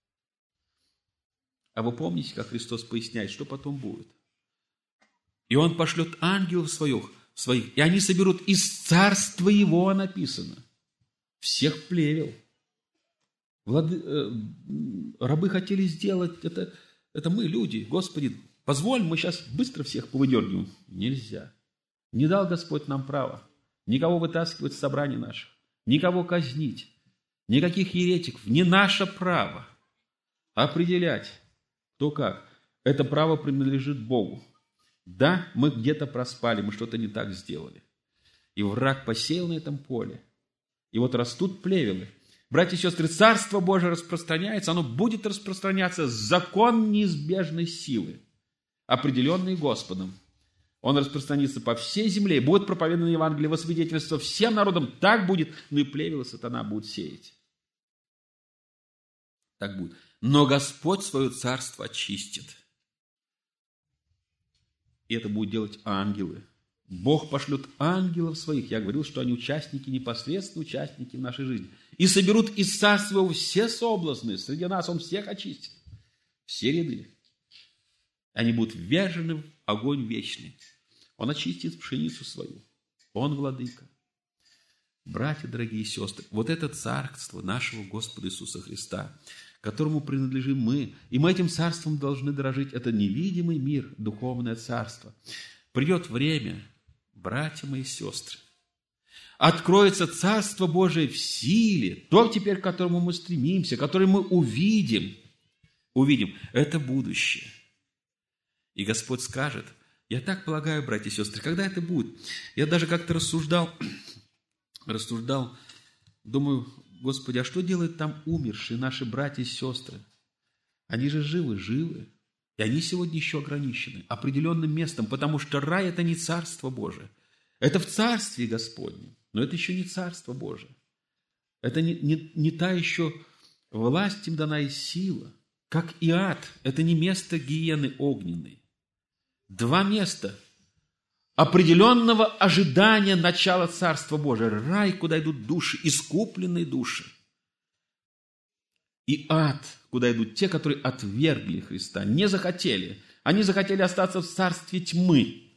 А вы помните, как Христос поясняет, что потом будет? И он пошлет ангелов своих, своих, и они соберут из царства его, написано, всех плевел. Влады, э, рабы хотели сделать это, это мы, люди. Господи, позволь, мы сейчас быстро всех повыдергиваем. Нельзя. Не дал Господь нам права никого вытаскивать с собраний наших, никого казнить, никаких еретиков. Не наше право определять, кто как. Это право принадлежит Богу. Да, мы где-то проспали, мы что-то не так сделали. И враг посеял на этом поле. И вот растут плевелы. Братья и сестры, Царство Божие распространяется, оно будет распространяться, закон неизбежной силы, определенный Господом. Он распространится по всей земле, и будет проповедано Евангелие во свидетельство всем народам. Так будет, ну и плевелы сатана будет сеять. Так будет. Но Господь свое царство очистит. И это будут делать ангелы. Бог пошлет ангелов своих. Я говорил, что они участники, непосредственно участники в нашей жизни. И соберут из царства его все соблазны. Среди нас он всех очистит. Все ряды. Они будут ввержены в огонь вечный. Он очистит пшеницу свою. Он владыка. Братья, дорогие сестры, вот это царство нашего Господа Иисуса Христа, которому принадлежим мы, и мы этим царством должны дорожить, это невидимый мир, духовное царство. Придет время, братья мои и сестры, откроется Царство Божие в силе, то теперь, к которому мы стремимся, которое мы увидим, увидим, это будущее. И Господь скажет, я так полагаю, братья и сестры, когда это будет? Я даже как-то рассуждал, рассуждал, думаю, Господи, а что делают там умершие наши братья и сестры? Они же живы, живы. И они сегодня еще ограничены определенным местом, потому что рай – это не Царство Божие. Это в Царстве Господнем, но это еще не Царство Божие. Это не, не, не та еще власть им дана и сила, как и ад. Это не место гиены огненной. Два места определенного ожидания начала Царства Божия. Рай, куда идут души, искупленные души. И ад, куда идут те, которые отвергли Христа, не захотели. Они захотели остаться в царстве тьмы.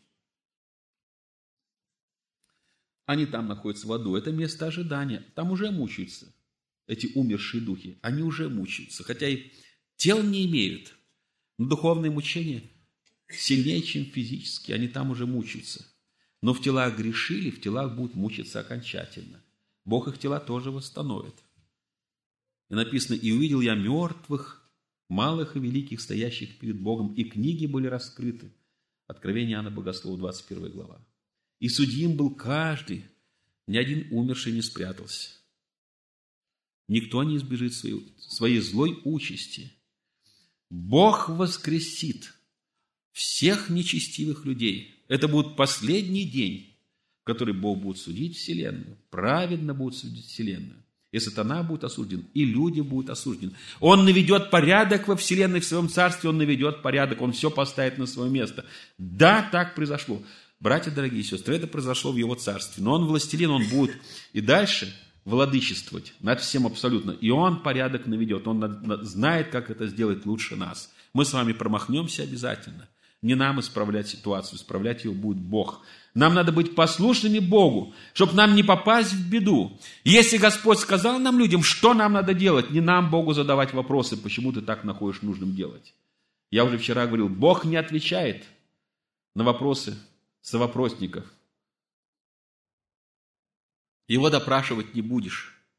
Они там находятся в аду. Это место ожидания. Там уже мучаются эти умершие духи. Они уже мучаются. Хотя и тел не имеют. Но духовные мучения сильнее, чем физические. Они там уже мучаются. Но в телах грешили, в телах будут мучиться окончательно. Бог их тела тоже восстановит. И написано, и увидел я мертвых, малых и великих, стоящих перед Богом, и книги были раскрыты. Откровение Иоанна Богослова, двадцать первая глава. И судьим был каждый, ни один умерший не спрятался. Никто не избежит своей, своей злой участи. Бог воскресит всех нечестивых людей. Это будет последний день, в который Бог будет судить вселенную, праведно будет судить вселенную. И сатана будет осужден, и люди будут осуждены. Он наведет порядок во вселенной, в своем царстве, он наведет порядок, он все поставит на свое место. Да, так произошло. Братья, дорогие сестры, это произошло в его царстве. Но он властелин, он будет и дальше владычествовать над всем абсолютно. И он порядок наведет, он знает, как это сделать лучше нас. Мы с вами промахнемся обязательно. Не нам исправлять ситуацию, исправлять ее будет Бог. Нам надо быть послушными Богу, чтобы нам не попасть в беду. Если Господь сказал нам, людям, что нам надо делать, не нам Богу задавать вопросы, почему ты так находишь нужным делать. Я уже вчера говорил, Бог не отвечает на вопросы совопросников. Его допрашивать не будешь.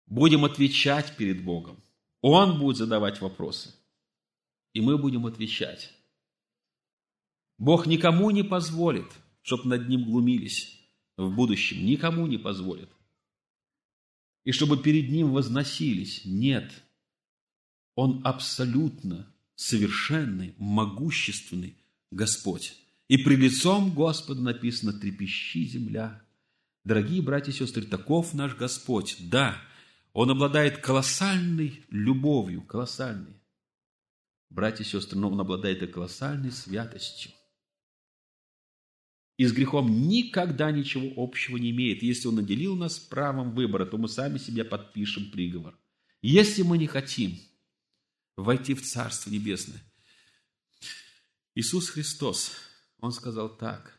будем отвечать перед Богом. Он будет задавать вопросы, и мы будем отвечать. Бог никому не позволит, чтобы над Ним глумились в будущем. Никому не позволит. И чтобы перед Ним возносились. Нет. Он абсолютно совершенный, могущественный Господь. И пред лицом Господа написано: трепещи земля. Дорогие братья и сестры, таков наш Господь. Да, Он обладает колоссальной любовью, колоссальной. Братья и сестры, но Он обладает и колоссальной святостью. И с грехом никогда ничего общего не имеет. Если Он наделил нас правом выбора, то мы сами себе подпишем приговор. Если мы не хотим войти в Царство Небесное. Иисус Христос, Он сказал так: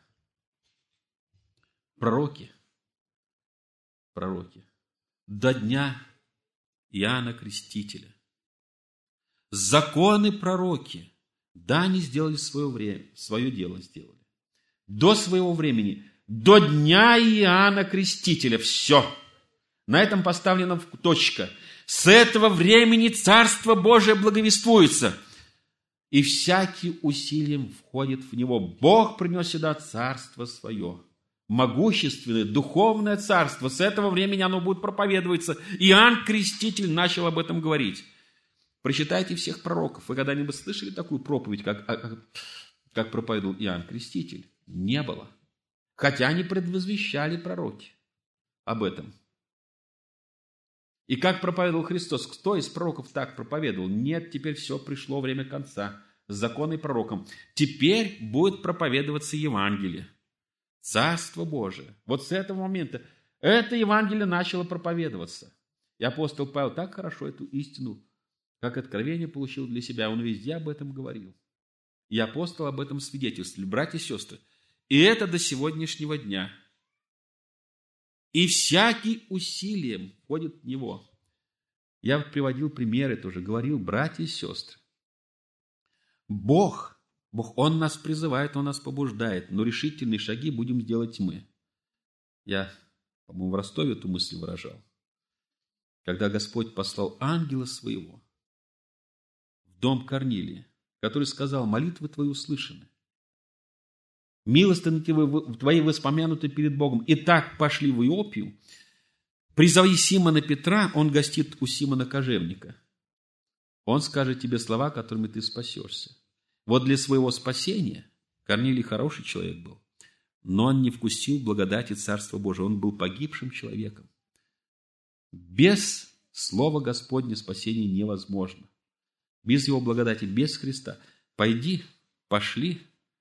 пророки, пророки, до дня Иоанна Крестителя, законы пророки, да, они сделали свое время, свое дело сделали. До своего времени, до дня Иоанна Крестителя, все. На этом поставлена точка. С этого времени Царство Божие благовествуется, и всякий усилием входит в него. Бог принес сюда Царство Свое, могущественное, духовное Царство. С этого времени оно будет проповедоваться. Иоанн Креститель начал об этом говорить. Прочитайте всех пророков. Вы когда-нибудь слышали такую проповедь, как, как, как проповедовал Иоанн Креститель? Не было. Хотя они предвозвещали пророки об этом. И как проповедовал Христос? Кто из пророков так проповедовал? Нет, теперь все, пришло время конца. Закон и пророкам. Теперь будет проповедоваться Евангелие. Царство Божие. Вот с этого момента это Евангелие начало проповедоваться. И апостол Павел так хорошо эту истину, как откровение, получил для себя. Он везде об этом говорил. И апостол об этом свидетельствовали. Братья и сестры, и это до сегодняшнего дня. И всякий усилием входит в него. Я приводил примеры тоже, говорил, братья и сестры. Бог, Бог, Он нас призывает, Он нас побуждает, но решительные шаги будем делать мы. Я, по-моему, в Ростове эту мысль выражал. Когда Господь послал ангела своего в дом Корнилия, который сказал: молитвы твои услышаны. Милостыны твои воспомянуты перед Богом. И так пошли в Иопию. Призови Симона Петра, он гостит у Симона Кожевника. Он скажет тебе слова, которыми ты спасешься. Вот для своего спасения Корнилий хороший человек был, но он не вкусил благодати Царства Божия. Он был погибшим человеком. Без слова Господня спасение невозможно. Без Его благодати, без Христа. Пойди, пошли,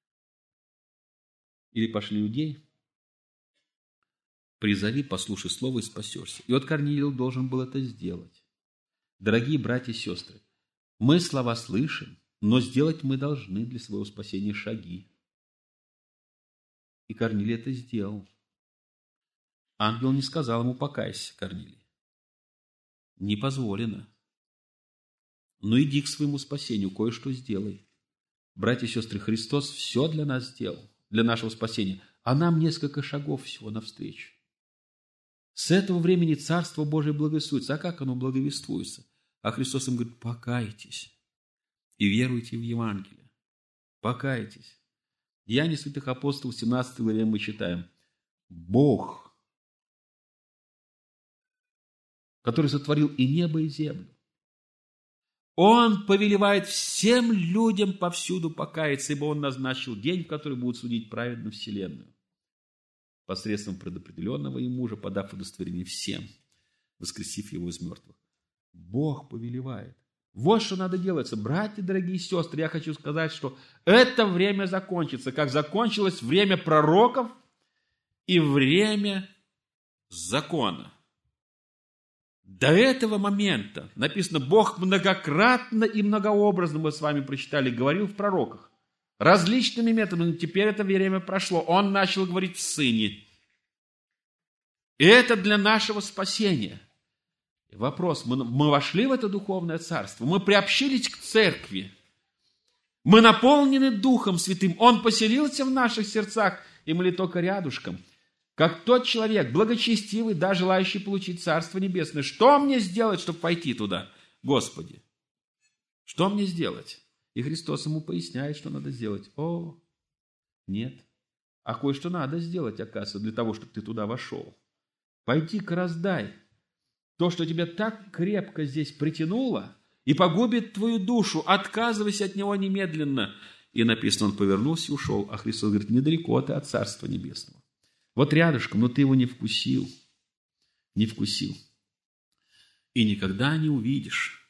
или пошли людей, призови, послушай слово и спасешься. И вот Корнилий должен был это сделать. Дорогие братья и сестры, мы слова слышим, но сделать мы должны для своего спасения шаги. И Корнилий это сделал. Ангел не сказал ему: покайся, Корнилий. Не позволено. Но иди к своему спасению, кое-что сделай. Братья и сестры, Христос все для нас сделал, для нашего спасения, а нам несколько шагов всего навстречу. С этого времени Царство Божие благовествуется. А как оно благовествуется? А Христос им говорит: покайтесь и веруйте в Евангелие. Покайтесь. Деяния святых апостолов, в семнадцатой главе мы читаем: Бог, который сотворил и небо, и землю, Он повелевает всем людям повсюду покаяться, ибо Он назначил день, в который будет судить праведную вселенную, посредством предопределенного им мужа, подав удостоверение всем, воскресив его из мертвых. Бог повелевает. Вот что надо делать. Братья, дорогие сестры, я хочу сказать, что это время закончится, как закончилось время пророков и время закона. До этого момента написано, Бог многократно и многообразно, мы с вами прочитали, говорил в пророках, различными методами, но теперь это время прошло. Он начал говорить в Сыне. И это для нашего спасения. И вопрос, мы, мы вошли в это духовное царство, мы приобщились к церкви, мы наполнены Духом Святым, Он поселился в наших сердцах, и мы ли только рядышком. как тот человек, благочестивый, да, желающий получить Царство Небесное. Что мне сделать, чтобы пойти туда, Господи? Что мне сделать? И Христос ему поясняет, что надо сделать. О, нет. А кое-что надо сделать, оказывается, для того, чтобы ты туда вошел. Пойди-ка раздай то, что тебя так крепко здесь притянуло, и погубит твою душу. Отказывайся от него немедленно. И написано, он повернулся и ушел. А Христос говорит, недалеко ты от Царства Небесного. Вот рядышком, но ты его не вкусил. Не вкусил. И никогда не увидишь,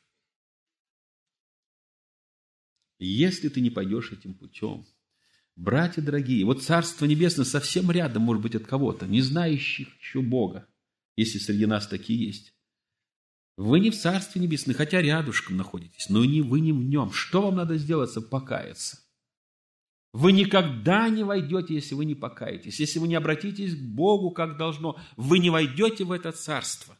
если ты не пойдешь этим путем. Братья дорогие, вот Царство Небесное совсем рядом, может быть, от кого-то, не знающих еще Бога, если среди нас такие есть. Вы не в Царстве Небесном, хотя рядышком находитесь, но не вы не в нем. Что вам надо сделать, чтобы покаяться? Вы никогда не войдете, если вы не покаетесь. Если вы не обратитесь к Богу, как должно, вы не войдете в это Царство.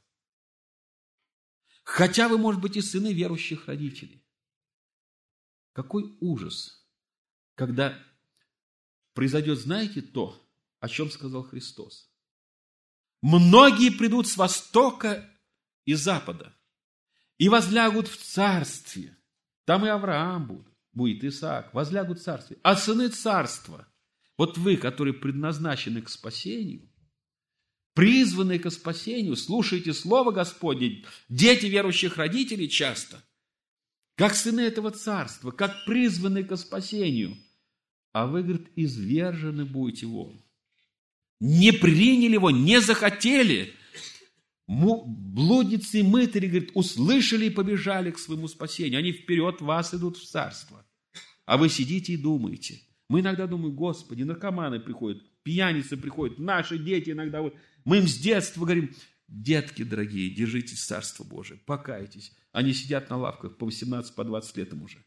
Хотя вы, может быть, и сыны верующих родителей. Какой ужас, когда произойдет, знаете, то, о чем сказал Христос. Многие придут с востока и запада и возлягут в царстве. Там и Авраам будет, будет Исаак, возлягут в царстве. А сыны царства, вот вы, которые предназначены к спасению, призванные к спасению, слушайте Слово Господне, дети верующих родителей часто, как сыны этого царства, как призванные к спасению. А вы, говорит, извержены будете вон. Не приняли его, не захотели. Блудницы и мытари, говорит, услышали и побежали к своему спасению. Они вперед вас идут в царство. А вы сидите и думаете. Мы иногда думаем, Господи, наркоманы приходят, пьяницы приходят, наши дети иногда. Вот, мы им с детства говорим, детки дорогие, держитесь Царства Божие, покайтесь. Они сидят на лавках по восемнадцать, по двадцать лет им уже.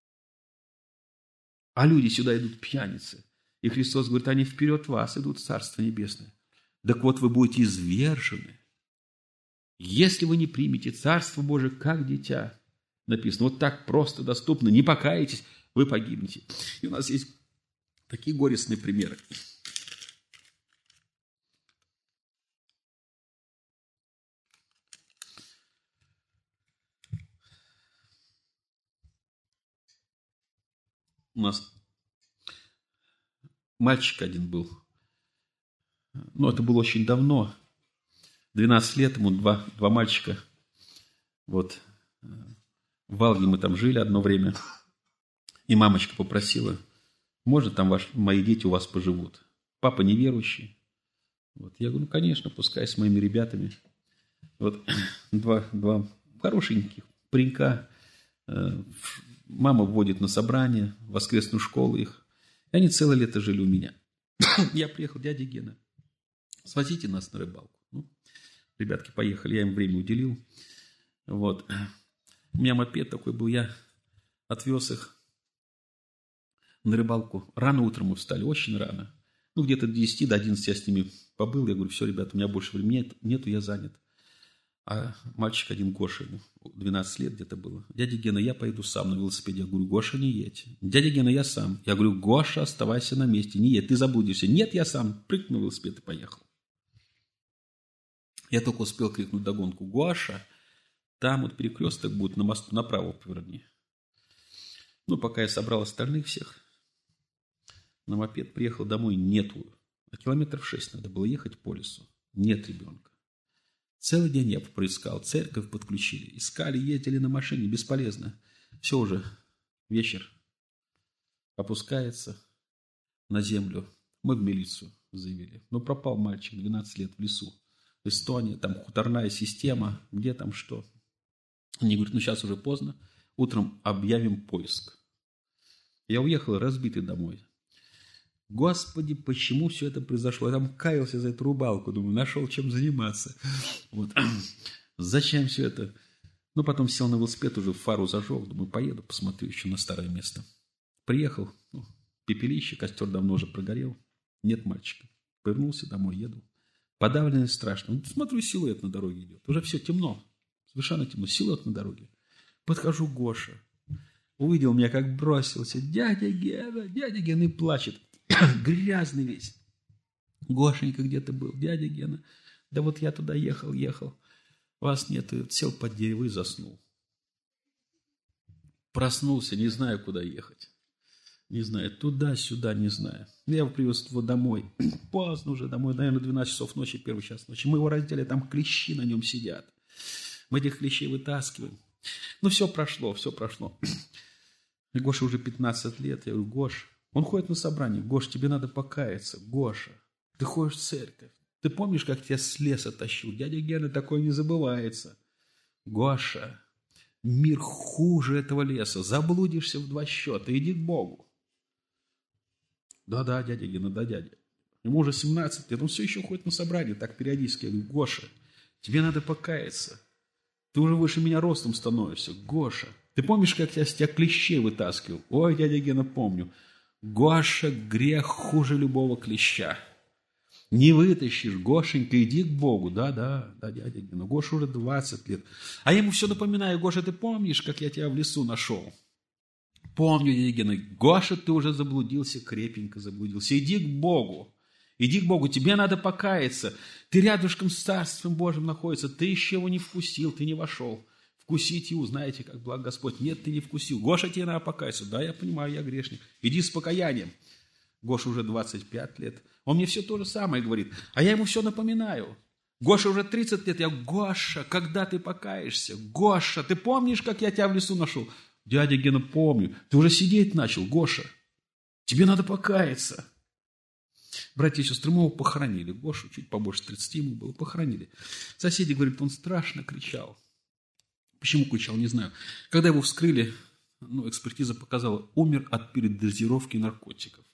А люди сюда идут пьяницы. И Христос говорит, они вперед вас идут в Царство Небесное. Так вот, вы будете извержены, если вы не примете Царство Божие как дитя. Написано, вот так просто, доступно, не покаетесь, вы погибнете. И у нас есть такие горестные примеры. У нас мальчик один был. Ну, это было очень давно. двенадцать лет ему, два, два мальчика. Вот. В Валге мы там жили одно время. И мамочка попросила, можно там ваш, мои дети у вас поживут? Папа неверующий. Вот. Я говорю, ну, конечно, пускай с моими ребятами. Вот два, два хорошеньких паренька. Мама вводит на собрание, в воскресную школу их. И они целое лето жили у меня. Я приехал, дядя Гена, свозите нас на рыбалку. Ну, ребятки поехали, я им время уделил. Вот. У меня мопед такой был, я отвез их на рыбалку. Рано утром мы встали, очень рано. Ну, где-то до десяти, до одиннадцати я с ними побыл. Я говорю, все, ребята, у меня больше времени нету, я занят. А мальчик один, Гоша, ему двенадцать лет где-то было. Дядя Гена, я поеду сам на велосипеде. Я говорю, Гоша, не едь. Дядя Гена, я сам. Я говорю, Гоша, оставайся на месте, не едь, ты заблудишься. Нет, я сам. Прыгнул на велосипед и поехал. Я только успел крикнуть догонку, Гоша, там вот перекресток будет, на мосту направо поверни. Ну, пока я собрал остальных всех, на мопед приехал домой, нету. А километров шесть надо было ехать по лесу. Нет ребенка. Целый день я поискал, церковь подключили, искали, ездили на машине, бесполезно. Все уже, вечер опускается на землю. Мы в милицию заявили. Ну, пропал мальчик, двенадцать лет в лесу. В Эстонии, там хуторная система, где там что. Они говорят, ну, сейчас уже поздно, утром объявим поиск. Я уехал разбитый домой. Господи, почему все это произошло? Я там каялся за эту рыбалку, думаю, нашел чем заниматься. Вот. Зачем все это? Ну, потом сел на велосипед, уже фару зажег, думаю, поеду, посмотрю еще на старое место. Приехал, ну, пепелище, костер давно уже прогорел. Нет мальчика. Повернулся домой, еду. Подавленный страшно. Ну, смотрю, силуэт на дороге идет. Уже все темно. Совершенно темно. Силуэт на дороге. Подхожу к Гоше. Увидел меня, как бросился. Дядя Гена, дядя Гена, и плачет. Грязный весь. Гошенька, где ты был? Дядя Гена, да вот я туда ехал, ехал. Вас нет, и сел под дерево и заснул. Проснулся, не знаю, куда ехать. Не знаю, туда-сюда, не знаю. Я его привез его домой. Поздно уже домой, наверное, двенадцать часов ночи, первый час ночи. Мы его раздели, там клещи на нем сидят. Мы этих клещей вытаскиваем. Ну, все прошло, все прошло. И Гоше уже пятнадцать лет. Я говорю, Гош, он ходит на собрание. Гош, тебе надо покаяться. Гоша, ты ходишь в церковь. Ты помнишь, как тебя с леса тащил? Дядя Гена, такое не забывается. Гоша, мир хуже этого леса. Заблудишься в два счета. Иди к Богу. Да-да, дядя Гена, да, дядя. Ему уже семнадцать лет, он все еще ходит на собрание, так периодически. Я говорю, Гоша, тебе надо покаяться. Ты уже выше меня ростом становишься. Гоша, ты помнишь, как я с тебя клещей вытаскивал? Ой, дядя Гена, помню. Гоша, грех хуже любого клеща. Не вытащишь, Гошенька, иди к Богу. Да-да, да, дядя Гена, Гоша уже двадцать лет. А я ему все напоминаю, Гоша, ты помнишь, как я тебя в лесу нашел? Помню, дядя Гена, Гоша, ты уже заблудился, крепенько заблудился. Иди к Богу. Иди к Богу, тебе надо покаяться. Ты рядышком с Царством Божьим находишься, ты еще его не вкусил, ты не вошел. Вкусите и узнаете, как благ Господь. Нет, ты не вкусил. Гоша, тебе надо покаяться. Да, я понимаю, я грешник. Иди с покаянием. Гоша уже двадцать пять лет. Он мне все то же самое говорит. А я ему все напоминаю. Гоша уже тридцать лет. Я говорю, Гоша, когда ты покаешься? Гоша, ты помнишь, как я тебя в лесу нашел? Дядя Гена, помню. Ты уже сидеть начал, Гоша. Тебе надо покаяться. Братья и сестры, мы его похоронили. Гошу чуть побольше тридцати ему было. Похоронили. Соседи говорят, он страшно кричал. Почему кричал, не знаю. Когда его вскрыли, ну, экспертиза показала, умер от передозировки наркотиков.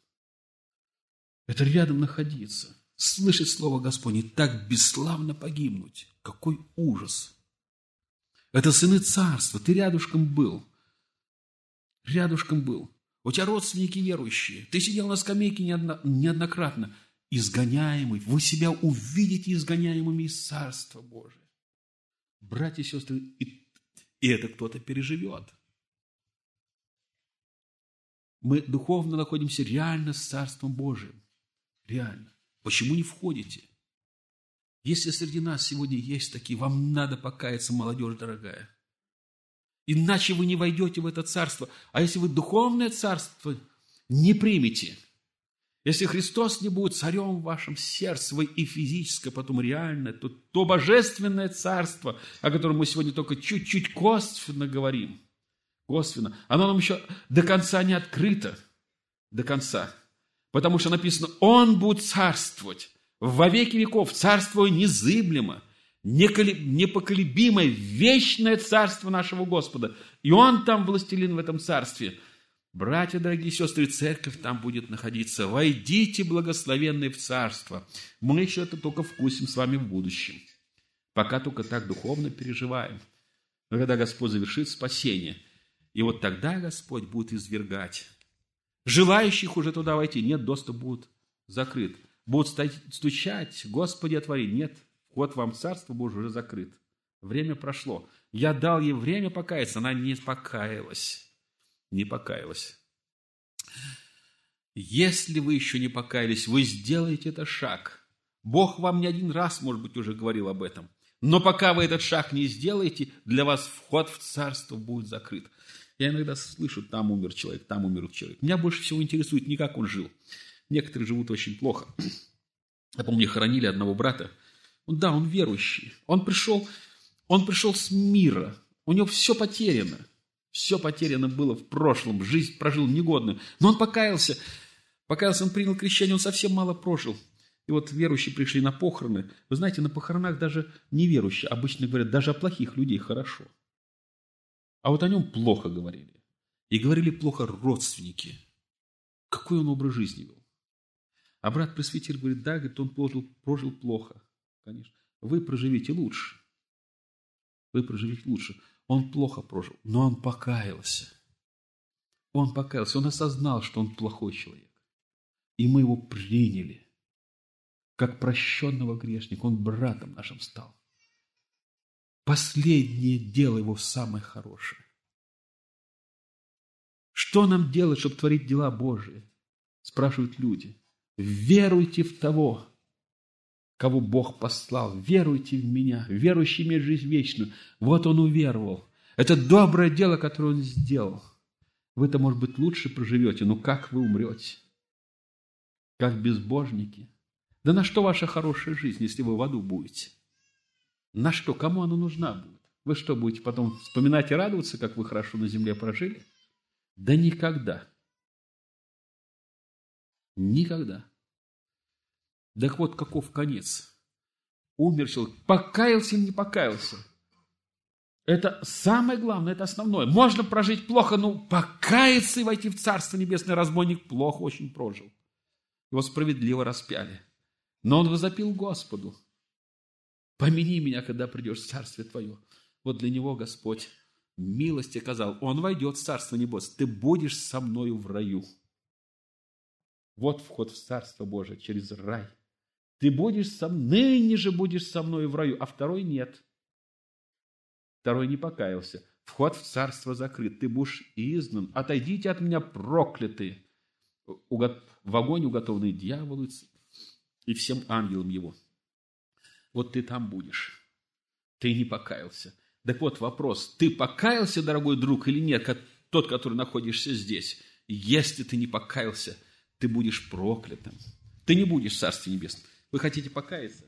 Это рядом находиться, слышать слово Господне, так бесславно погибнуть. Какой ужас. Это сыны царства, ты рядышком был. Рядышком был. У тебя родственники верующие. Ты сидел на скамейке неодно, неоднократно. Изгоняемый. Вы себя увидите изгоняемыми из Царства Божия. Братья и сестры, и, и это кто-то переживет. Мы духовно находимся реально с Царством Божиим. Реально. Почему не входите? Если среди нас сегодня есть такие, вам надо покаяться, молодежь дорогая. Иначе вы не войдете в это царство. А если вы духовное царство не примете, если Христос не будет царем в вашем сердце, вы и физическое, потом реальное, то, то божественное царство, о котором мы сегодня только чуть-чуть косвенно говорим, косвенно, оно нам еще до конца не открыто, до конца. Потому что написано, Он будет царствовать во веки веков, царство незыблемо, непоколебимое, вечное царство нашего Господа. И Он там властелин в этом царстве. Братья, дорогие сестры, церковь там будет находиться. Войдите, благословенные, в царство. Мы еще это только вкусим с вами в будущем. Пока только так духовно переживаем. Но когда Господь завершит спасение, и вот тогда Господь будет извергать. Желающих уже туда войти нет, доступ будет закрыт. Будут стучать, Господи, отвори. Нет, вход вам в Царство Божие уже закрыт. Время прошло. Я дал ей время покаяться, она не покаялась. Не покаялась. Если вы еще не покаялись, вы сделаете этот шаг. Бог вам не один раз, может быть, уже говорил об этом. Но пока вы этот шаг не сделаете, для вас вход в Царство будет закрыт. Я иногда слышу, там умер человек, там умер человек. Меня больше всего интересует не как он жил. Некоторые живут очень плохо. Я помню, хоронили одного брата. Да, он верующий. Он пришел, он пришел с мира. У него все потеряно. Все потеряно было в прошлом. Жизнь прожил негодную. Но он покаялся. Покаялся, он принял крещение, он совсем мало прожил. И вот верующие пришли на похороны. Вы знаете, на похоронах даже неверующие обычно говорят, даже о плохих людей хорошо. А вот о нем плохо говорили. И говорили плохо родственники. Какой он образ жизни вел. А брат-пресвитер говорит, да, говорит, он прожил, прожил плохо. Конечно. Вы проживите лучше. Вы проживите лучше. Он плохо прожил, но он покаялся. Он покаялся, он осознал, что он плохой человек. И мы его приняли. Как прощенного грешника. Он братом нашим стал. Последнее дело его самое хорошее. Что нам делать, чтобы творить дела Божии? Спрашивают люди. Веруйте в того, кого Бог послал. Веруйте в Меня, верующий имеет жизнь вечную. Вот он уверовал. Это доброе дело, которое он сделал. Вы-то, может быть, лучше проживете, но как вы умрете? Как безбожники. Да на что ваша хорошая жизнь, если вы в аду будете? На что? Кому она нужна будет? Вы что, будете потом вспоминать и радоваться, как вы хорошо на земле прожили? Да никогда. Никогда. Так вот, каков конец? Умер человек, покаялся или не покаялся? Это самое главное, это основное. Можно прожить плохо, но покаяться и войти в Царство Небесное. Разбойник плохо очень прожил. Его справедливо распяли. Но он возопил Господу: помяни меня, когда придешь в Царствие Твое. Вот для него Господь милость оказал. Он войдет в Царство Небесное. Ты будешь со мною в раю. Вот вход в Царство Божие через рай. Ты будешь со мной, ныне же будешь со мною в раю, а второй нет. Второй не покаялся. Вход в Царство закрыт. Ты будешь изгнан. Отойдите от меня, проклятые, в огонь уготованный дьяволу и всем ангелам его. Вот ты там будешь. Ты не покаялся. Так вот вопрос. Ты покаялся, дорогой друг, или нет, как тот, который находишься здесь? Если ты не покаялся, ты будешь проклятым. Ты не будешь в Царстве Небесном. Вы хотите покаяться?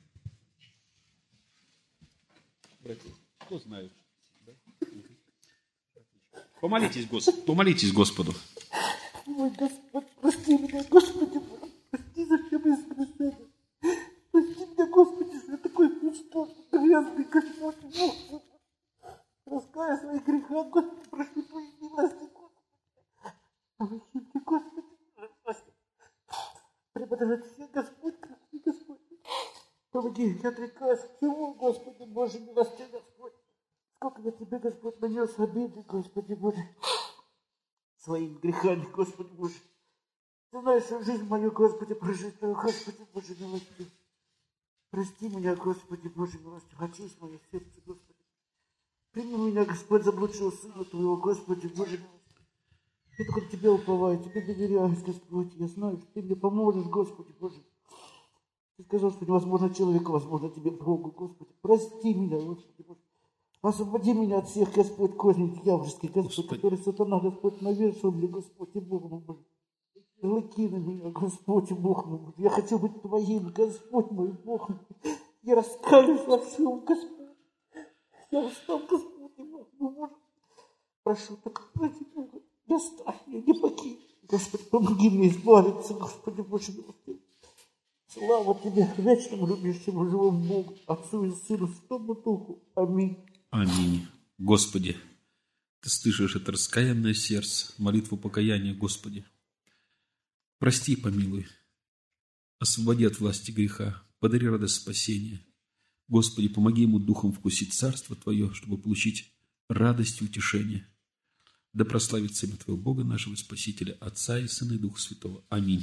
Братья, кто знает? Да? Помолитесь Господу. Помолитесь Господу. Ой, Господь, прости меня, Господи, прости, зачем я совершаю. Прости меня, Господи, что я такой ничтожный, грязный, Господь, Бог. Раская в своих грехах, Господи, прошу твоей милости, Господи. Помоги мне, Господи, Господи. Преподавать все, Господь, прости, Господь. Помоги, я отрекаюсь от всего, Господи, Боже, милости, Господь. Сколько я тебе, Господь, нанес обиды, Господи, Боже. Своими грехами, Господи Боже. Ты знаешь, что жизнь мою, Господи, прожитую, Господи Боже, милостью. Прости меня, Господи Боже, милостью. Очисть мое сердце, Господи. Прими меня, Господь, заблудшего Сына Твоего, Господи Боже, милостью. Я только к Тебе уповаю, Тебе доверяюсь, Господь. Я знаю, что Ты мне поможешь, Господи Боже. Ты сказал, что невозможно человеку, возможно Тебе, Богу, Господи. Прости меня, Господи Боже. Освободи меня от всех, Господь, козней дьявольских, Господь, который сатана, Господь, навешал мне, Господь, и Бог мой Боже. Лыки на меня, Господь, и Бог мой Боже. Я хочу быть Твоим, Господь мой, Бог мой. Я раскаюсь во всем, Господь. Я устал, Господь, и Бог мой Боже. Прошу, так ради Бога, не оставь меня, не покинь. Господи, помоги мне избавиться, Господи Боже, милостивый. Слава Тебе, вечному любящему живому Богу, Отцу и Сыну, Святому Духу. Аминь. Аминь. Господи, Ты слышишь это раскаянное сердце, молитву покаяния, Господи. Прости, помилуй, освободи от власти греха, подари радость спасения. Господи, помоги ему духом вкусить Царство Твое, чтобы получить радость и утешение. Да прославится имя Твоего Бога, нашего Спасителя, Отца и Сына и Духа Святого. Аминь.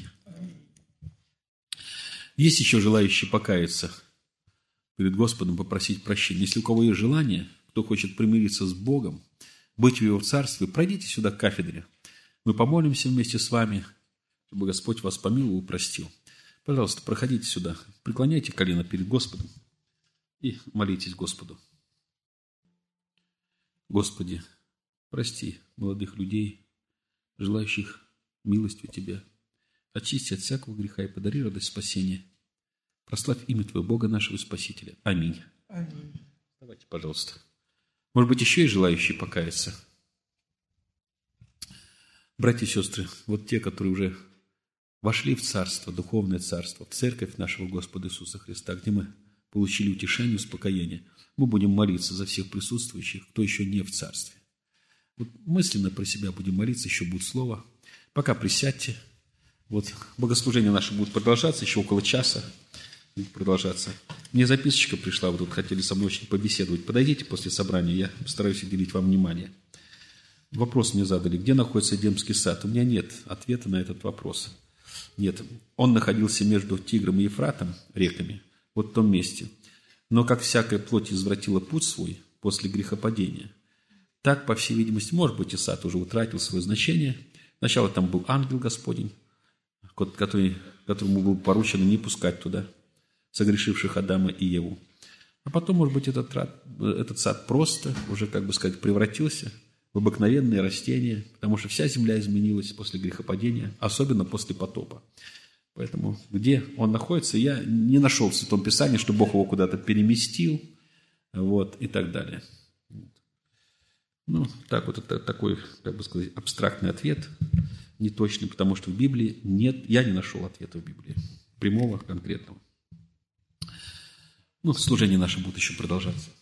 Есть еще желающие покаяться перед Господом, попросить прощения. Если у кого есть желание, кто хочет примириться с Богом, быть в Его Царстве, пройдите сюда к кафедре. Мы помолимся вместе с вами, чтобы Господь вас помиловал и простил. Пожалуйста, проходите сюда, преклоняйте колено перед Господом и молитесь Господу. Господи, прости молодых людей, желающих милости у Тебя. Очисти от всякого греха и подари радость спасения. Прославь имя Твоего Бога, нашего Спасителя. Аминь. Аминь. Давайте, пожалуйста. Может быть, еще и желающие покаяться. Братья и сестры, вот те, которые уже вошли в Царство, Духовное Царство, в Церковь нашего Господа Иисуса Христа, где мы получили утешение и успокоение, мы будем молиться за всех присутствующих, кто еще не в Царстве. Вот мысленно про себя будем молиться, еще будет слово. Пока присядьте. Вот богослужение наше будет продолжаться, еще около часа будет продолжаться. Мне записочка пришла, вы тут хотели со мной очень побеседовать. Подойдите после собрания, я постараюсь уделить вам внимание. Вопрос мне задали, где находится Эдемский сад? У меня нет ответа на этот вопрос. Нет, он находился между Тигром и Ефратом, реками, вот в том месте. Но как всякая плоть извратила путь свой после грехопадения, так, по всей видимости, может быть, и сад уже утратил свое значение. Сначала там был ангел Господень, который, которому было поручено не пускать туда согрешивших Адама и Еву. А потом, может быть, этот, рад, этот сад просто уже, как бы сказать, превратился в обыкновенные растения, потому что вся земля изменилась после грехопадения, особенно после потопа. Поэтому где он находится, я не нашел в Святом Писании, что Бог его куда-то переместил, вот, и так далее. Ну, так вот, это такой, как бы сказать, абстрактный ответ, неточный, потому что в Библии нет, я не нашел ответа в Библии, прямого, конкретного. Ну, служение наше будет еще продолжаться.